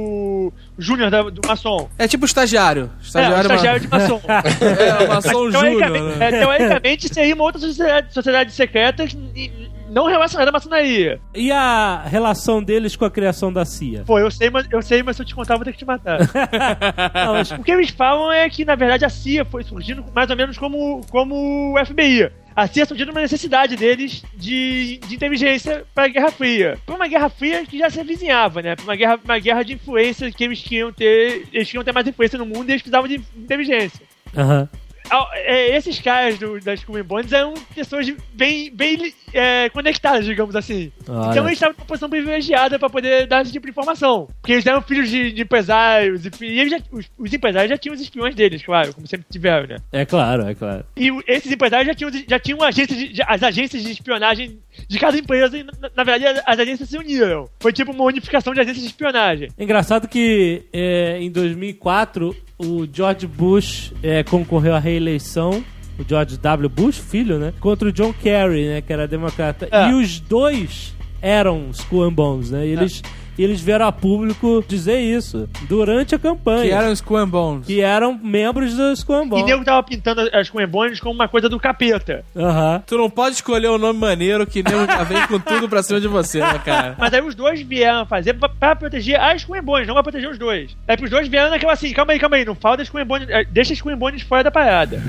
o Júnior da- do maçom. É tipo estagiário. É, o Estagiário, estagiário de maçom. é o maçom júnior, Teoricamente, né? é, teoricamente seria uma outra sociedade, sociedade secreta e- não relacionada à maçonaria. E a relação deles com a criação da C I A? Pô, eu sei, mas, eu sei, mas se eu te contar, eu vou ter que te matar. Não, mas o que eles falam é que, na verdade, a C I A foi surgindo mais ou menos como, como o F B I. A C I A surgiu numa necessidade deles de, de inteligência para a Guerra Fria. Para uma Guerra Fria que já se avizinhava, né? Para uma guerra, uma guerra de influência que eles queriam ter. Eles queriam ter mais influência no mundo e eles precisavam de inteligência. Aham. Ah, é, esses caras do, das Skull and Bones eram pessoas de- bem, bem é, conectadas, digamos assim. Olha. Então eles estavam numa posição privilegiada pra poder dar esse tipo de informação. Porque eles eram filhos de, de empresários, e, e eles já, os, os empresários já tinham os espiões deles, claro, como sempre tiveram, né? É claro, é claro. E o- esses empresários já tinham, já tinham agências de, de- as agências de espionagem de cada empresa, e na, na verdade as agências se uniram. Foi tipo uma unificação de agências de espionagem. Engraçado que é, em dois mil e quatro o George Bush é, concorreu à reeleição, o George W. Bush, filho, né? Contra o John Kerry, né? Que era democrata. É. E os dois eram Skull and Bones, né? E eles, e eles vieram a público dizer isso durante a campanha. Que eram os Skull and Bones. Que eram membros do Skull and E Bones. nego tava pintando as Skull and Bones como uma coisa do capeta. Aham. Tu não pode escolher um nome maneiro que nego já vem com tudo pra cima de você, né, cara? Mas aí os dois vieram fazer pra, pra proteger as Skull and Bones, não pra proteger os dois. Aí pros dois vieram naquela assim, calma aí, calma aí, não fala das Skull and Bones, eh, deixa as Skull and Bones fora da parada.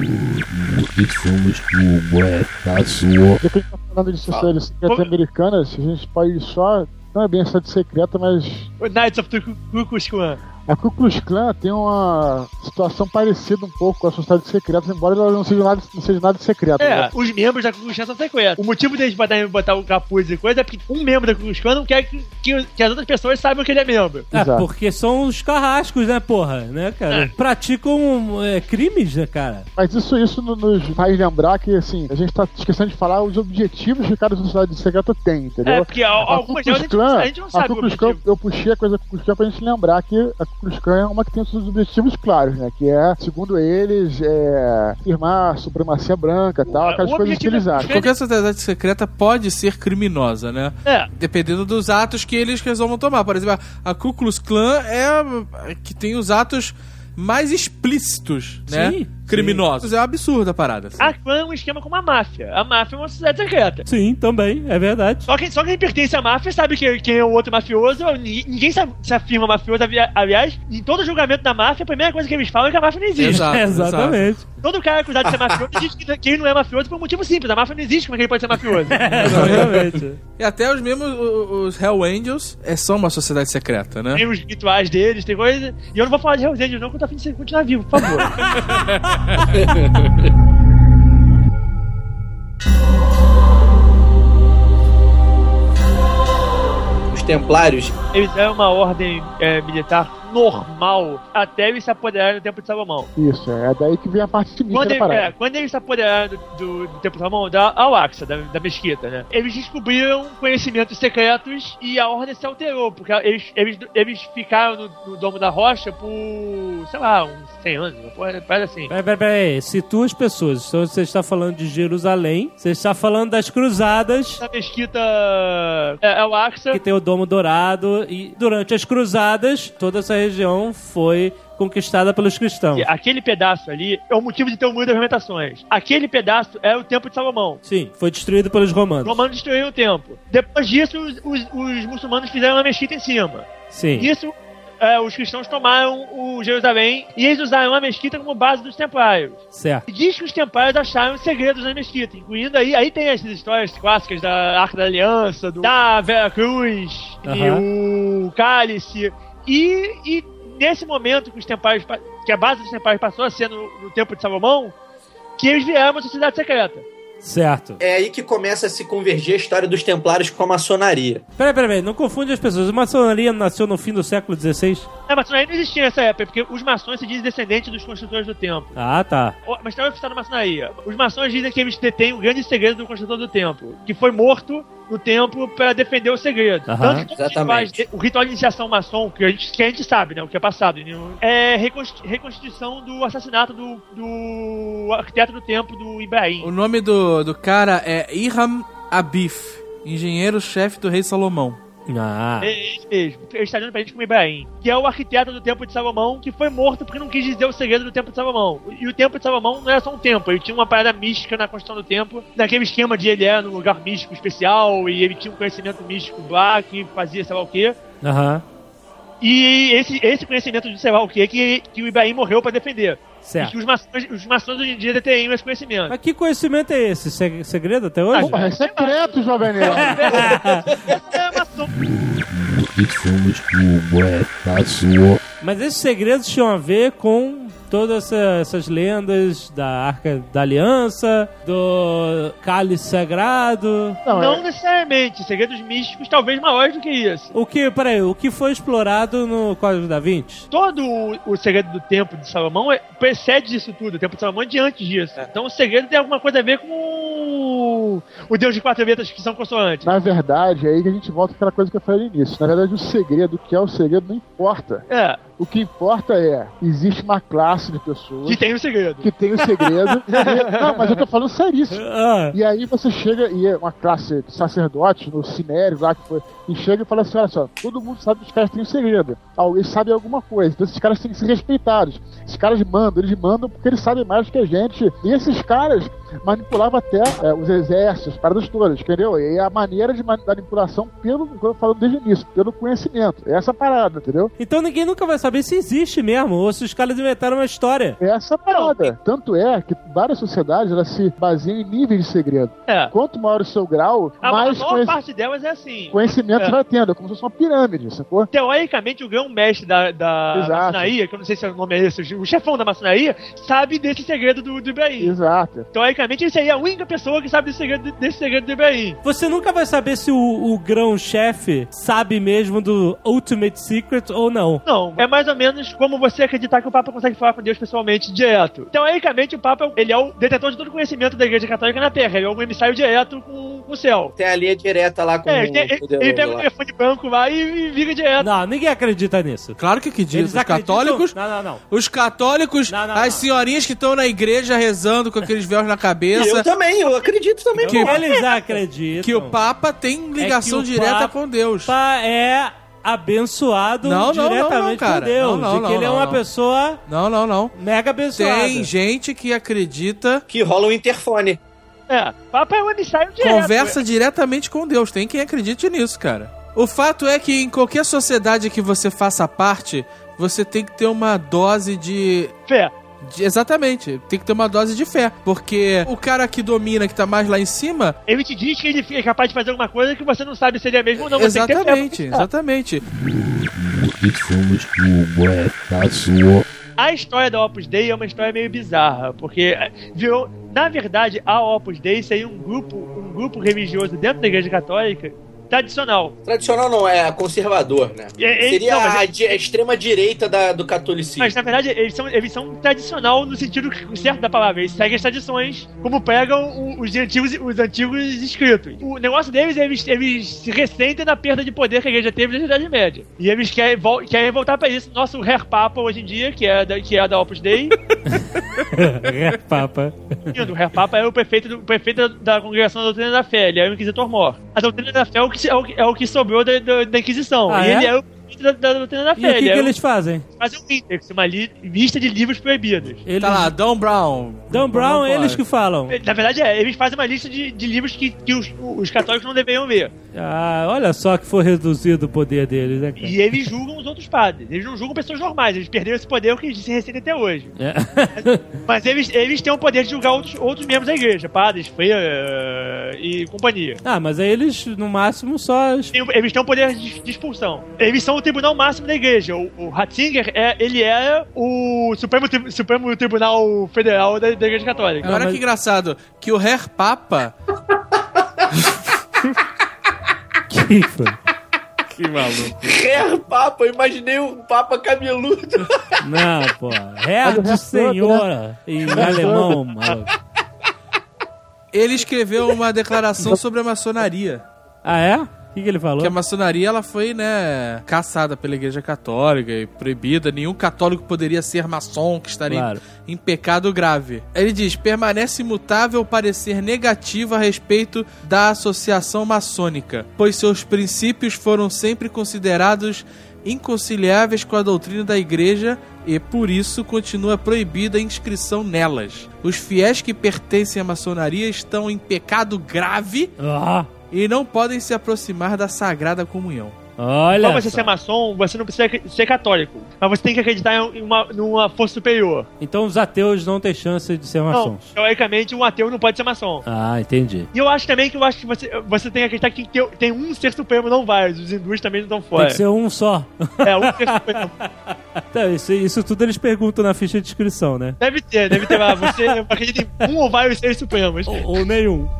Já que a gente tá falando de sociedade secreta americana, se a gente pode ir só. Não é bem sociedade secreta, mas O Knights of the Ku Klux Klan. a Ku Klux Klan tem uma situação parecida um pouco com a sociedade secreta, embora ela não seja nada, não seja nada secreto. É, né? os membros da Ku Klux Klan são secretos. O motivo deles botar, botar o capuz e coisa é porque um membro da Ku Klux Klan não quer que, que, que as outras pessoas saibam que ele é membro. É, Exato. porque são os carrascos, né, porra? Né, cara? É. Praticam é, crimes, né, cara? Mas isso, isso no- nos faz lembrar que, assim, a gente tá esquecendo de falar os objetivos que cada sociedade secreta tem, entendeu? É, porque al- A Ku algumas delas a Klux gente, não- Klan, a gente não a sabe Ku o Klux Klan, objetivo. eu puxei a coisa da Ku Klux Klan pra gente lembrar que a Ku Klux Klan é uma que tem seus objetivos claros, né? Que é, segundo eles, é firmar a supremacia branca e tal, O aquelas coisas que objetivo eles é- acham. Qualquer sociedade secreta pode ser criminosa, né? É. Dependendo dos atos que eles resolvam tomar. Por exemplo, a Ku Klux Klan é a que tem os atos mais explícitos, né? Sim, Criminosos. É um absurdo a parada. assim. A clã é um esquema como a máfia. A máfia é uma sociedade secreta. Sim, também, é verdade. Só quem, só quem pertence à máfia sabe que, quem é o outro mafioso. Ninguém, ninguém se, se afirma mafioso. avi- Aliás, em todo julgamento da máfia, a primeira coisa que eles falam é que a máfia não existe. Exato, Exatamente. Todo cara acusado de ser mafioso diz que, que ele não é mafioso por um motivo simples. A máfia não existe, como é que ele pode ser mafioso? Exatamente. E até os mesmos, o- os Hell Angels, é, são uma sociedade secreta, né? Tem os rituais deles, tem coisa. E eu não vou falar de Hells Angels, não, porque eu tô afim de ser- continuar vivo, por favor. Os Templários, Eles eram uma ordem é, militar normal até eles se apoderarem do Templo de Salomão. Isso, é daí que vem a parte seguinte Quando, da ele, parada. é, quando eles se apoderaram do, do, do Templo de Salomão, da Al-Aqsa, da, da mesquita, né? Eles descobriram conhecimentos secretos e a ordem se alterou, porque eles, eles, eles ficaram no, no Domo da Rocha por, sei lá, uns cem anos, parece assim. Peraí, peraí, peraí. Situa as pessoas. Então você está falando de Jerusalém, você está falando das cruzadas, Na mesquita é, Al-Aqsa, que tem o Domo Dourado, e durante as cruzadas, toda essa região foi conquistada pelos cristãos. Aquele pedaço ali é o motivo de ter o Muro das Lamentações. Aquele pedaço é o Templo de Salomão. Sim, foi destruído pelos romanos. Os romanos destruíram o templo. Depois disso, os, os, os muçulmanos fizeram uma mesquita em cima. Sim. Isso, é, os cristãos tomaram o Jerusalém e eles usaram a mesquita como base dos templários. Certo. E diz que os templários acharam segredos na mesquita, incluindo aí, aí tem essas histórias clássicas da Arca da Aliança, do, da Vera Cruz, Uhum. e o Cálice. E, e nesse momento que os templários, que a base dos templários passou a ser no, no Templo de Salomão, que eles vieram uma sociedade secreta. Certo. É aí que começa a se convergir a história dos templários com a maçonaria. Peraí, peraí, peraí, não confunde as pessoas. A maçonaria nasceu no fim do século dezesseis? A maçonaria não existia nessa época, porque os maçons se dizem descendentes dos construtores do templo. Ah, tá. Mas está oficial da maçonaria. Os maçons dizem que eles detêm o grande segredo do construtor do templo, que foi morto no templo para defender o segredo. Aham, Tanto que exatamente. faz, o ritual de iniciação maçom, que a gente, que a gente sabe, né, o que é passado, é reconstituição do assassinato do, do arquiteto do templo, do Ibrahim. O nome do, do cara é Hiram Abif, engenheiro-chefe do rei Salomão. Ah. É ele mesmo. Ele está dando pra gente como Ibrahim, que é o arquiteto do Templo de Salomão, que foi morto porque não quis dizer o segredo do Templo de Salomão. E o Templo de Salomão não era só um templo, ele tinha uma parada mística na construção do templo, naquele esquema de ele era num lugar místico especial, e ele tinha um conhecimento místico lá, que fazia sei lá o quê. Aham. E esse, esse conhecimento de sei lá o quê, que, que o Ibrahim morreu pra defender. Certo. E que os maçons, os maçons hoje em dia detêm esse conhecimento. Mas que conhecimento é esse? Se- segredo até hoje? Porra, é secreto, Jovem Nerd. É maçom. Mas esses segredos tinham a ver com todas essa- essas lendas da Arca da Aliança, do Cálice Sagrado. Não, Não é, necessariamente. Segredos místicos talvez maiores do que isso. O que, peraí, o que foi explorado no Código da Vinci? Todo o, o segredo do Templo de Salomão é, precede isso tudo. O Templo de Salomão é diante disso. Então o segredo tem alguma coisa a ver com o, o Deus de quatro letras que são consoantes. na verdade, é aí que a gente volta àquela coisa que eu falei no início. Na verdade, o segredo, o que é o segredo, não importa. É, O que importa é, existe uma classe de pessoas que tem o segredo. que tem o segredo. E- não, mas eu tô falando seríssimo. Ah, E aí você chega, e é uma classe de sacerdotes no Sinério lá que foi, e chega e fala assim, olha só, todo mundo sabe que os caras têm um segredo. Eles sabem alguma coisa, então esses caras têm que ser respeitados. Esses caras mandam, eles mandam porque eles sabem mais que a gente. E esses caras manipulavam até é, os exércitos, as paradas todas, entendeu? E a maneira de manipulação, pelo, como eu falo desde o início, pelo conhecimento. Essa parada, entendeu? então ninguém nunca vai saber se existe mesmo, ou se os caras inventaram uma história. Essa parada. Tanto é que várias sociedades, elas se baseiam em níveis de segredo. É. Quanto maior o seu grau, A, a mais maior conhec- parte delas é assim. conhecimento É. você vai tendo. É como se fosse uma pirâmide, sacou? Teoricamente, o grão-mestre da, da Exato. maçonaria, que eu não sei se o nome é esse, o chefão da maçonaria, sabe desse segredo do, do Ibrahim. Exato. Teoricamente, ele seria a única pessoa que sabe desse segredo, desse segredo do Ibrahim. Você nunca vai saber se o, o grão-chefe sabe mesmo do Ultimate Secret ou não. Não, é mais ou menos como você acreditar que o Papa consegue falar com Deus pessoalmente direto. Teoricamente, o Papa ele é o detentor de todo o conhecimento da Igreja Católica na Terra. Ele é um emissário direto com, com o céu. Tem a linha direta lá com É, ele, o tem- ele- poderoso ele pega o lá. telefone branco lá e, e liga direto. Não, ninguém acredita nisso. Claro que acredito. Os acreditam- católicos... Não, não, não. Os católicos, Não, não, as não. senhorinhas que estão na igreja rezando com aqueles véus na Eu cabeça, também, eu acredito também. Que- pô. Eles acreditam que o Papa tem ligação É que o direta Papa- com Deus. Papa é abençoado Não, não, diretamente não, não, cara. por Deus. Não, não, e que não, ele é não, uma não. pessoa Não, não, não. mega abençoada. Tem gente que acredita, Que rola o interfone. É, Papa é um emissário direto. conversa diretamente com Deus. Tem quem acredite nisso, cara. O fato é que em qualquer sociedade que você faça parte, você tem que ter uma dose de... Fé. de- exatamente, tem que ter uma dose de fé. Porque o cara que domina, que tá mais lá em cima... Ele te diz que ele é capaz de fazer alguma coisa que você não sabe se ele é mesmo ou não. Você tem que ter fé pra exatamente, acreditar. exatamente. A história da Opus Dei é uma história meio bizarra, porque virou, na verdade, a Opus Dei seria um grupo, um grupo religioso dentro da Igreja Católica tradicional. Tradicional não, é conservador, né? É, é, Seria não, mas a, é- di- a extrema direita da, do catolicismo. Mas na verdade eles são, eles são tradicional no sentido certo da palavra. Eles seguem as tradições como pregam o- os antigos, os antigos escritos. O negócio deles é eles, eles se ressentem da perda de poder que a igreja teve na Idade Média. E eles querem, vol- querem voltar pra isso. Nosso Herr Papa hoje em dia, que é da, que é da Opus Dei, É, Papa. o Herr Papa é o prefeito, do, o prefeito da, da Congregação da Doutrina da Fé. Ele é o Inquisitor Mor. A Doutrina da Fé é o que, é o, que- é o que sobrou da, da, da Inquisição. Ah, e é? ele é o da, da doutrina da E fé. o que, que é eles fazem? Fazem um índex, uma li, lista de livros proibidos. Eles... Tá lá, Dan Brown. Dan Brown, eles que falam. Na verdade, é, eles fazem uma lista de, de livros que, que os, os católicos não deveriam ler. Ah, olha só que foi reduzido o poder deles, né, cara? E eles julgam os outros padres. Eles não julgam pessoas normais. Eles perderam esse poder que se recebe até hoje. É. Mas eles, eles têm o poder de julgar outros, outros membros da igreja. Padres, freiras e companhia. Ah, mas aí eles, no máximo, só... Eles têm o poder de, de expulsão. Eles são o tribunal máximo da igreja. O, o Ratzinger, é, ele é o Supremo, Supremo Tribunal Federal da, da Igreja Católica. Agora mas... que engraçado, que o Herr Papa... Que foi? Que maluco. Herr Papa, eu imaginei um Papa cabeludo. Não, pô. Herr de Senhora. Em alemão, maluco. Ele escreveu uma declaração sobre a maçonaria. Ah, é? O que, que ele falou? Que a maçonaria, ela foi, né, caçada pela Igreja Católica e proibida. Nenhum católico poderia ser maçom, que estaria Claro. em, em pecado grave. Ele diz, permanece imutável o parecer negativo a respeito da associação maçônica, pois seus princípios foram sempre considerados inconciliáveis com a doutrina da Igreja e, por isso, continua proibida a inscrição nelas. Os fiéis que pertencem à maçonaria estão em pecado grave... Ah, e não podem se aproximar da Sagrada Comunhão. olha Pra você só. ser maçom, você não precisa ser católico. Mas você tem que acreditar em uma, numa força superior. Então os ateus não têm chance de ser Não, maçons. teoricamente, um ateu não pode ser maçom. Ah, entendi. E eu acho também que eu acho que você, você tem que acreditar que tem, tem um ser supremo, não vários. Os hindus também não estão Tem fora. que ser um só. É, um ser supremo. Então, isso, isso tudo eles perguntam na ficha de inscrição, né? Deve ter, deve ter. Ah, você acredita em um ou vários seres supremos. Ou, ou nenhum.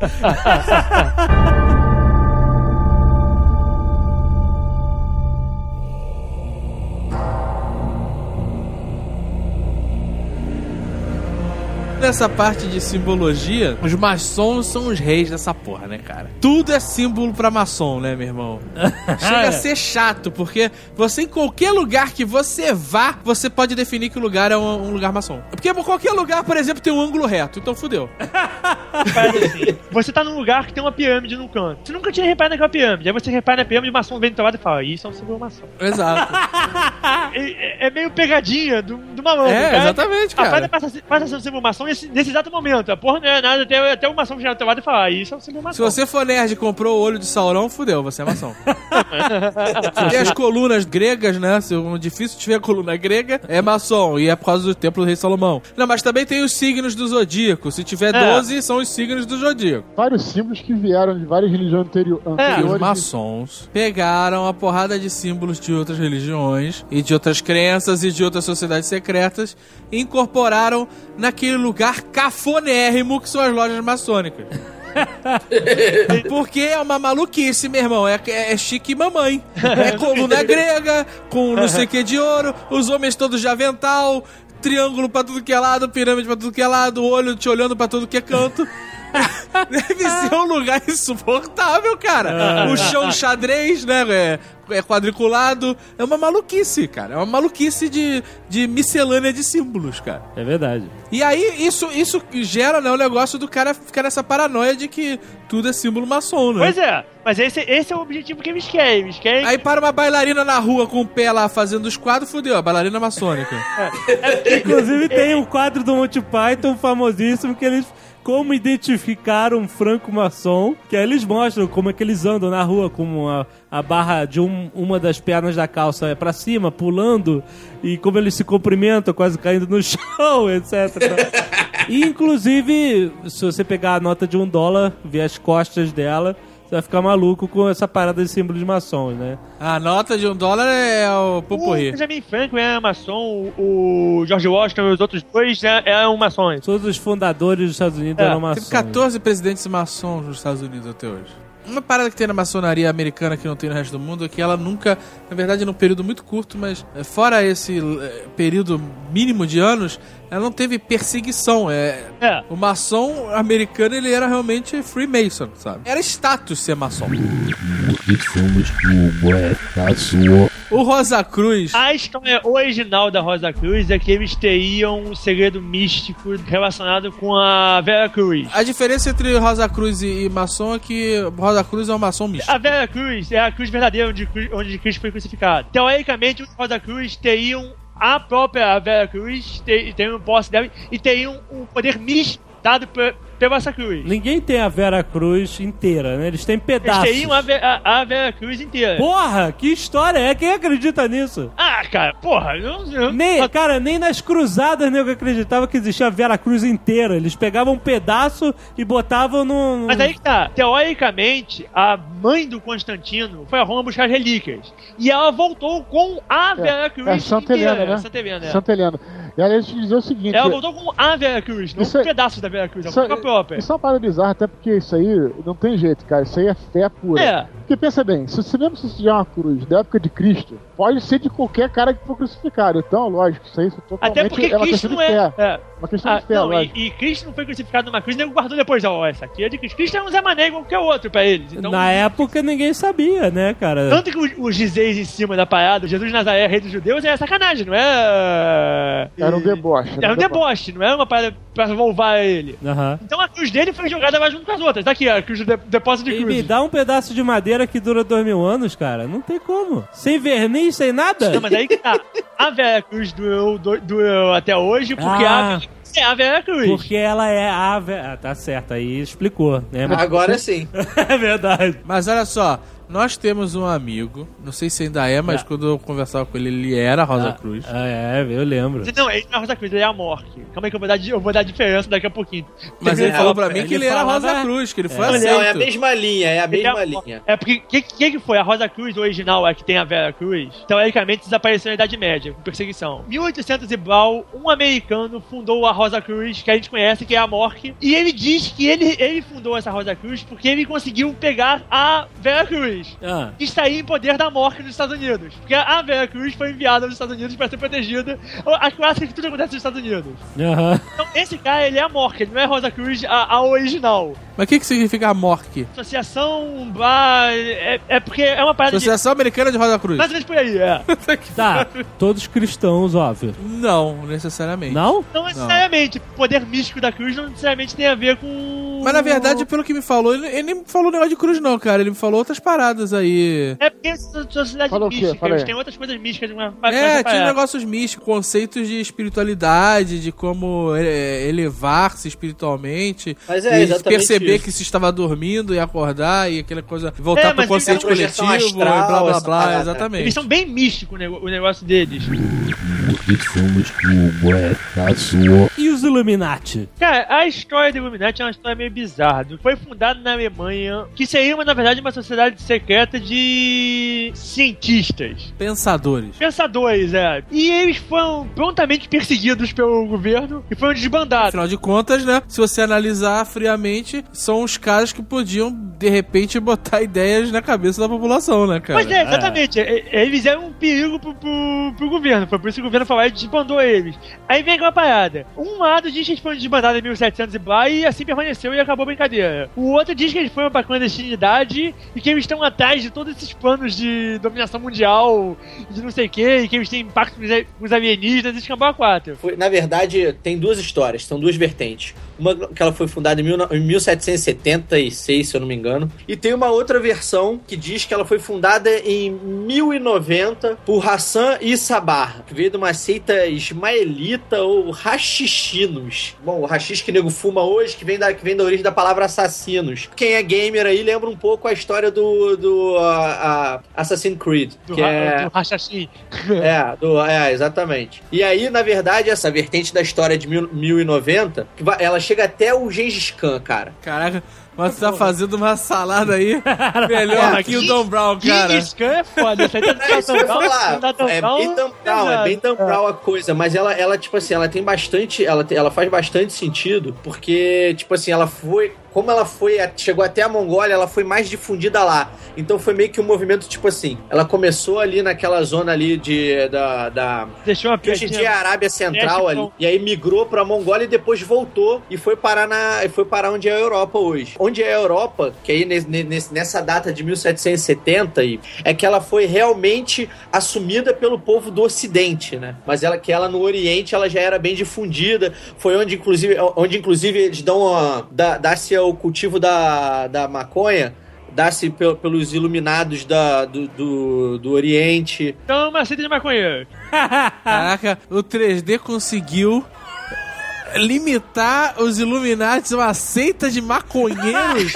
Nessa parte de simbologia, os maçons são os reis dessa porra, né, cara? Tudo é símbolo pra maçom, né, meu irmão? Chega a ser chato, porque você, em qualquer lugar que você vá, você pode definir que o lugar é um, um lugar maçom. Porque qualquer lugar, por exemplo, tem um ângulo reto, então fudeu. Faz assim. Você tá num lugar que tem uma pirâmide no canto. Você nunca tinha reparado naquela pirâmide. Aí você repara na pirâmide, o maçom vem do teu lado e fala: isso é um símbolo maçom. Exato. É, é meio pegadinha do, do malandro. É, cara. exatamente, A cara. parada passa, passa a ser um símbolo maçom nesse, nesse exato momento. A porra não é nada, até, até o maçom chegar do teu lado e falar: isso é um símbolo Se maçom. você for nerd e comprou o olho de Sauron, fudeu, você é maçom. Tem as colunas gregas, né? Se um difícil tiver a coluna grega, é maçom. E é por causa do templo do rei Salomão. Não, mas também tem os signos do zodíaco. Se tiver É. doze, são os signos do zodíaco. Vários símbolos que vieram de várias religiões anteri- E anteriores. os maçons pegaram a porrada de símbolos de outras religiões e de outras crenças e de outras sociedades secretas e incorporaram naquele lugar cafonérrimo que são as lojas maçônicas. Porque é uma maluquice, meu irmão. É, é, é chique mamãe. É coluna grega, com não sei o que de ouro, os homens todos de avental, triângulo pra tudo que é lado, pirâmide pra tudo que é lado, olho te olhando pra tudo que é canto. Deve ser um lugar insuportável, cara. O chão xadrez, né? É, é quadriculado. É uma maluquice, cara. É uma maluquice de, de miscelânea de símbolos, cara. É verdade. E aí, isso, isso gera, né, o negócio do cara ficar nessa paranoia de que tudo é símbolo maçom, né? Pois é, mas esse, esse é o objetivo que eles querem. Eles querem. Aí para uma bailarina na rua com o pé lá fazendo os quadros, fudeu, a bailarina maçônica. Inclusive tem um quadro do Monty Python famosíssimo que eles... Como identificar um franco-maçom, que aí eles mostram como é que eles andam na rua com a, a barra de um, uma das pernas da calça é pra cima, pulando, e como eles se cumprimentam, quase caindo no chão, etcétera. E, inclusive, se você pegar a nota de um dólar, ver as costas dela, você vai ficar maluco com essa parada de símbolo de maçons, né? A nota de um dólar é o O pupurri. Benjamin Franklin é maçom, o George Washington e os outros dois é, é um maçons. Todos os fundadores dos Estados Unidos É, eram maçons. Teve catorze presidentes maçons nos Estados Unidos até hoje. Uma parada que tem na maçonaria americana que não tem no resto do mundo é que ela nunca, na verdade num período muito curto, mas fora esse eh, período mínimo de anos, ela não teve perseguição. É, É. o maçom americano, ele era realmente Freemason, sabe? Era status ser maçom. O Rosa Cruz. A história original da Rosa Cruz é que eles teriam um segredo místico relacionado com a Vera Cruz. A diferença entre Rosa Cruz e, e maçom é que Rosa Cruz é um maçom místico. A Vera Cruz é a cruz verdadeira onde, onde Cristo foi crucificado. Teoricamente, os Rosa Cruz teriam a própria Vera Cruz, ter, teriam um posse dela e teriam um poder místico dado por, pela essa cruz. Ninguém tem a Vera Cruz inteira, né? Eles têm pedaços. Eles teriam a, a, a Vera Cruz inteira. Porra, que história é? Quem acredita nisso? Ah, cara, porra. Eu, eu... Nem, cara, nem nas cruzadas nego acreditava que existia a Vera Cruz inteira. Eles pegavam um pedaço e botavam no... Mas aí que tá. Teoricamente, a mãe do Constantino foi a Roma buscar as relíquias. E ela voltou com a Vera Cruz é, é Santa inteira. Helena, né? Santa Helena, é. Santa Helena. E aliás, deixa eu dizer o seguinte... Ela voltou com a Vera Cruz, não isso com é, pedaços da Vera Cruz, ela isso, voltou com a própria. Isso é uma parada bizarra, até porque isso aí não tem jeito, cara. Isso aí é fé pura. É. Porque pensa bem, se você mesmo se isso já é uma cruz da época de Cristo, pode ser de qualquer cara que for crucificado. Então, lógico, isso aí é totalmente Até porque é uma Cristo questão não de é... fé. é. Uma questão Ah, de fé, não, lógico. e, e Cristo não foi crucificado numa cruz, nem guardou depois. Ó, essa aqui é de Cristo. Cristo é um Zé Mané igual qualquer outro pra eles. Então, Na época ninguém sabia, né, cara? tanto que os, os gizeis em cima da parada, Jesus de Nazaré, rei dos judeus, é sacanagem, não é... Era um deboche. Era um deboche, não era uma parada pra louvar ele. Aham. Então a cruz dele foi jogada mais junto com as outras. Tá aqui, a cruz do de- depósito de E me cruz. dá um pedaço de madeira que dura dois mil anos, cara. Não tem como. Sem verniz, sem nada. Não, mas aí que tá. A Vera Cruz durou, do- durou até hoje porque Ah. a é a Vera Cruz. Porque ela é a... Ve- Ah, tá certo, aí explicou, né? Agora sim. É verdade. Mas olha só, nós temos um amigo, não sei se ainda é, mas É. quando eu conversava com ele, ele era Rosa Ah, Cruz. Ah, é, eu lembro. Não, ele não é a Rosa Cruz, ele é a Mork. Calma aí que eu vou dar, eu vou dar a diferença daqui a pouquinho. Mas Você ele vê- falou pra ele mim que ele era falava- Rosa Cruz, que ele foi É. aceito. Não, é a mesma linha, é a Ele é mesma a- linha. É porque, o que, que que foi? A Rosa Cruz original, a que tem a Vera Cruz, teoricamente desapareceu na Idade Média, com perseguição. mil e oitocentos e Brau, um americano fundou a Rosa Cruz, que a gente conhece, que é a Mork, e ele diz que ele, ele fundou essa Rosa Cruz porque ele conseguiu pegar a Vera Cruz. Ah, E sair em poder da Mork nos Estados Unidos. Porque a Vera Cruz foi enviada nos Estados Unidos para ser protegida. A clássica que tudo acontece nos Estados Unidos. aham. Então, esse cara, ele é a Mork, ele não é a Rosa Cruz, a, a original. Mas o que, que significa a Mork? Associação, bah, é, é porque é uma parada Associação Americana de Rosa Cruz. de... Mais ou menos por aí, é. Tá, todos cristãos, óbvio. Não, necessariamente. Não? Não necessariamente. O poder místico da cruz não necessariamente tem a ver com... Mas na verdade, pelo que me falou, ele, ele nem me falou negócio de cruz não, cara. Ele me falou outras paradas aí. É porque é sociedade Fala o quê? mística, Fala eles aí. têm outras coisas místicas. Uma, uma É, coisa tinha pra- negócios místicos, conceitos de espiritualidade, de como é, elevar-se espiritualmente. Mas é e exatamente perceber isso. que se estava dormindo e acordar e aquela coisa, voltar É, pro mas consciente tem a projeção coletivo e astral, blá blá essa blá, parada. exatamente. Eles são bem místicos o nego- o negócio deles. E os Illuminati? Cara, a história do Illuminati é uma história meio bizarra. Foi fundado na Alemanha, que seria, uma, na verdade, uma sociedade secreta de cientistas. Pensadores. Pensadores, é. E eles foram prontamente perseguidos pelo governo e foram desbandados. Afinal de contas, né? Se você analisar friamente, são os caras que podiam, de repente, botar ideias na cabeça da população, né, cara? Mas é, exatamente. E- Eles eram um perigo pro, pro, pro governo. Foi por isso que o governo falou e desbandou eles. Aí vem aquela parada. Um lado diz que eles foram desbandados em mil e setecentos e blá e assim permaneceu e acabou a brincadeira. O outro diz que eles foram pra clandestinidade e que eles estão atrás de todos esses planos de dominação mundial, de não sei o que, e que eles têm impacto com os a- com os alienígenas e escambau a quatro. Foi, na verdade, tem duas histórias, são duas vertentes. Uma que ela foi fundada em, mil, em mil setecentos e setenta e seis, se eu não me engano. E tem uma outra versão que diz que ela foi fundada em mil e noventa por Hassan e Sabar, que veio de uma seita ismaelita ou rachichinos. Bom, o rachixe que o nego fuma hoje, que vem, da, que vem da origem da palavra assassinos. Quem é gamer aí lembra um pouco a história do, do a, a Assassin's Creed. Do, que ra- é... do Hashashin. É, do, é, exatamente. E aí, na verdade, essa vertente da história de mil, mil e noventa, que vai- ela chega até o Gengis Khan, cara. Caraca, mas você tá fazendo uma salada aí melhor É, que o Don Brown, cara. Gengis Khan é foda. Isso aí tá É, isso que eu ia falar. tá tão É mal, bem Dan Brown, é bem Dan pesado. Brown a coisa, mas ela, ela, tipo assim, ela tem bastante, ela, tem- ela faz bastante sentido, porque, tipo assim, ela foi, como ela foi, chegou até a Mongólia, ela foi mais difundida lá, então foi meio que um movimento, tipo assim, ela começou ali naquela zona ali de, da, da Deixou uma que hoje em dia é a Arábia Central México. ali, e aí migrou pra Mongólia e depois voltou e foi parar na, e foi parar onde é a Europa hoje. onde é a Europa, que aí nesse, nesse, nessa data de mil setecentos e setenta, é que ela foi realmente assumida pelo povo do Ocidente, né? Mas ela, que ela no Oriente ela já era bem difundida, foi onde inclusive, onde, inclusive eles dão a, dá, dá-se o cultivo da, da maconha, dá-se pel, pelos iluminados da, do, do, do Oriente. Então, uma seita de maconheiro. Caraca, o três D conseguiu limitar os Illuminati a uma seita de maconheiros?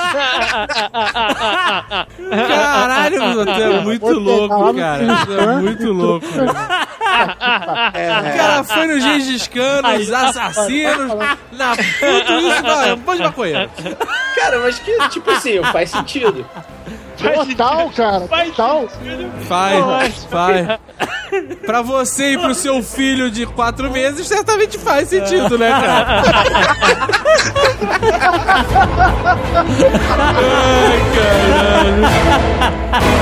Caralho, você é muito louco, cara. Você é muito louco. É, O cara foi no Gengis Khan, nos assassinos, na puta, isso, não, é um monte de maconheiro. Cara, mas que, tipo assim, faz sentido. Total, cara, Faz total. sentido. Faz, faz. Pra você e pro seu filho de quatro meses, certamente faz sentido, né, cara? Ai, caralho.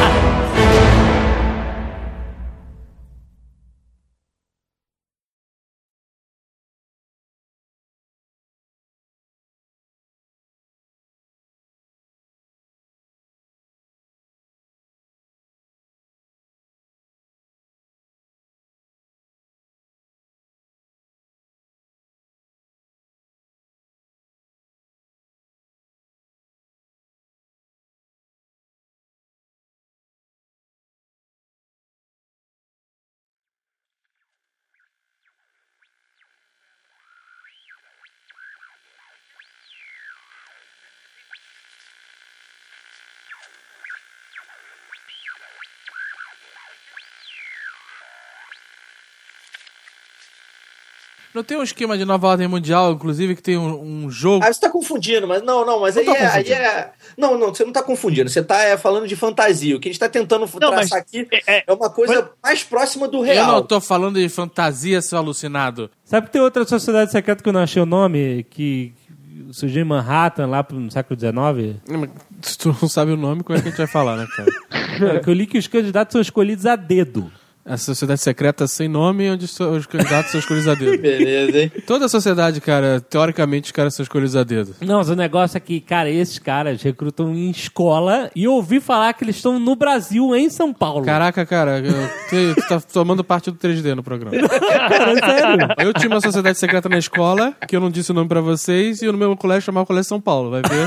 Não tem um esquema de nova ordem mundial, inclusive, que tem um, um jogo... Ah, você tá confundindo, mas não, não, mas aí, Não tô é, aí confundindo. é... Não, não, você não tá confundindo, você tá é, falando de fantasia. O que a gente tá tentando Não, traçar mas aqui é- é uma coisa mais próxima do Eu real. não tô falando de fantasia, seu alucinado. Sabe que tem outra sociedade secreta que eu não achei o nome, que surgiu em Manhattan, lá no século dezenove? Se tu não sabe o nome, como é que a gente vai falar, né, cara? É, que eu li que os candidatos são escolhidos a dedo. A sociedade secreta sem nome, onde os candidatos são escolhidos a dedo. Beleza, hein? Toda a sociedade, cara, teoricamente, os caras são escolhidos a dedo. Não, mas o negócio é que, cara, esses caras recrutam em escola e eu ouvi falar que eles estão no Brasil, em São Paulo. Caraca, cara, eu te- tu tá tomando parte do três D no programa. Cara, sério. Eu tinha uma sociedade secreta na escola, que eu não disse o nome pra vocês, e no meu colégio chamava o Colégio São Paulo, vai ver?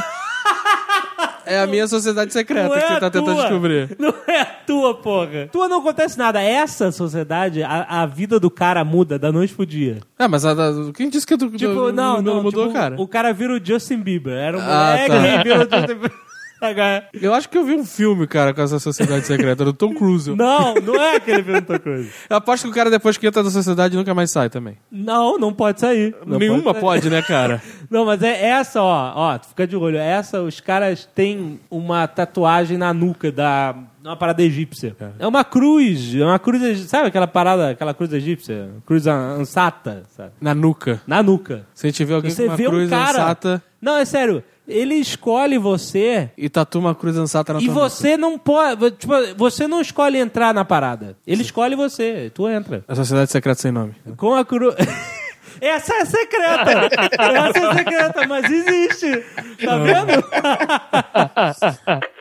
É a minha sociedade secreta Não é que você a tá tentando tua. descobrir. Não é a tua, porra. Tua não acontece nada. Essa sociedade, a, a vida do cara muda da noite pro dia. Ah, mas a, a, quem disse que tu, Tipo, tu- não, o meu não, mudou, tipo, cara? O cara vira o Justin Bieber. Era um Ah, moleque tá. e vira o Justin Bieber. Eu acho que eu vi um filme, cara, com essa sociedade secreta, do Tom Cruise. Não, não é aquele filme da coisa. Eu aposto que o cara, depois que entra na sociedade, nunca mais sai também. Não, não pode sair. Não Nenhuma pode, pode, né, cara? sair. Não, mas é essa, ó. Ó, tu fica de olho. Essa, os caras têm uma tatuagem na nuca da... Uma parada egípcia. É uma cruz. É uma cruz... eg- Sabe aquela parada, aquela cruz egípcia? Cruz an- ansata, sabe? Na nuca. Na nuca. Se a gente vê alguém Você com uma vê cruz um cara... ansata Não, é sério. Ele escolhe você e tatua uma cruz ansata na e tua nuca. você não pode... Tipo, você não escolhe entrar na parada. Ele escolhe você. Tu entra. A sociedade secreta sem nome. Com a cruz... Essa é secreta! Essa é secreta, mas existe! Tá vendo?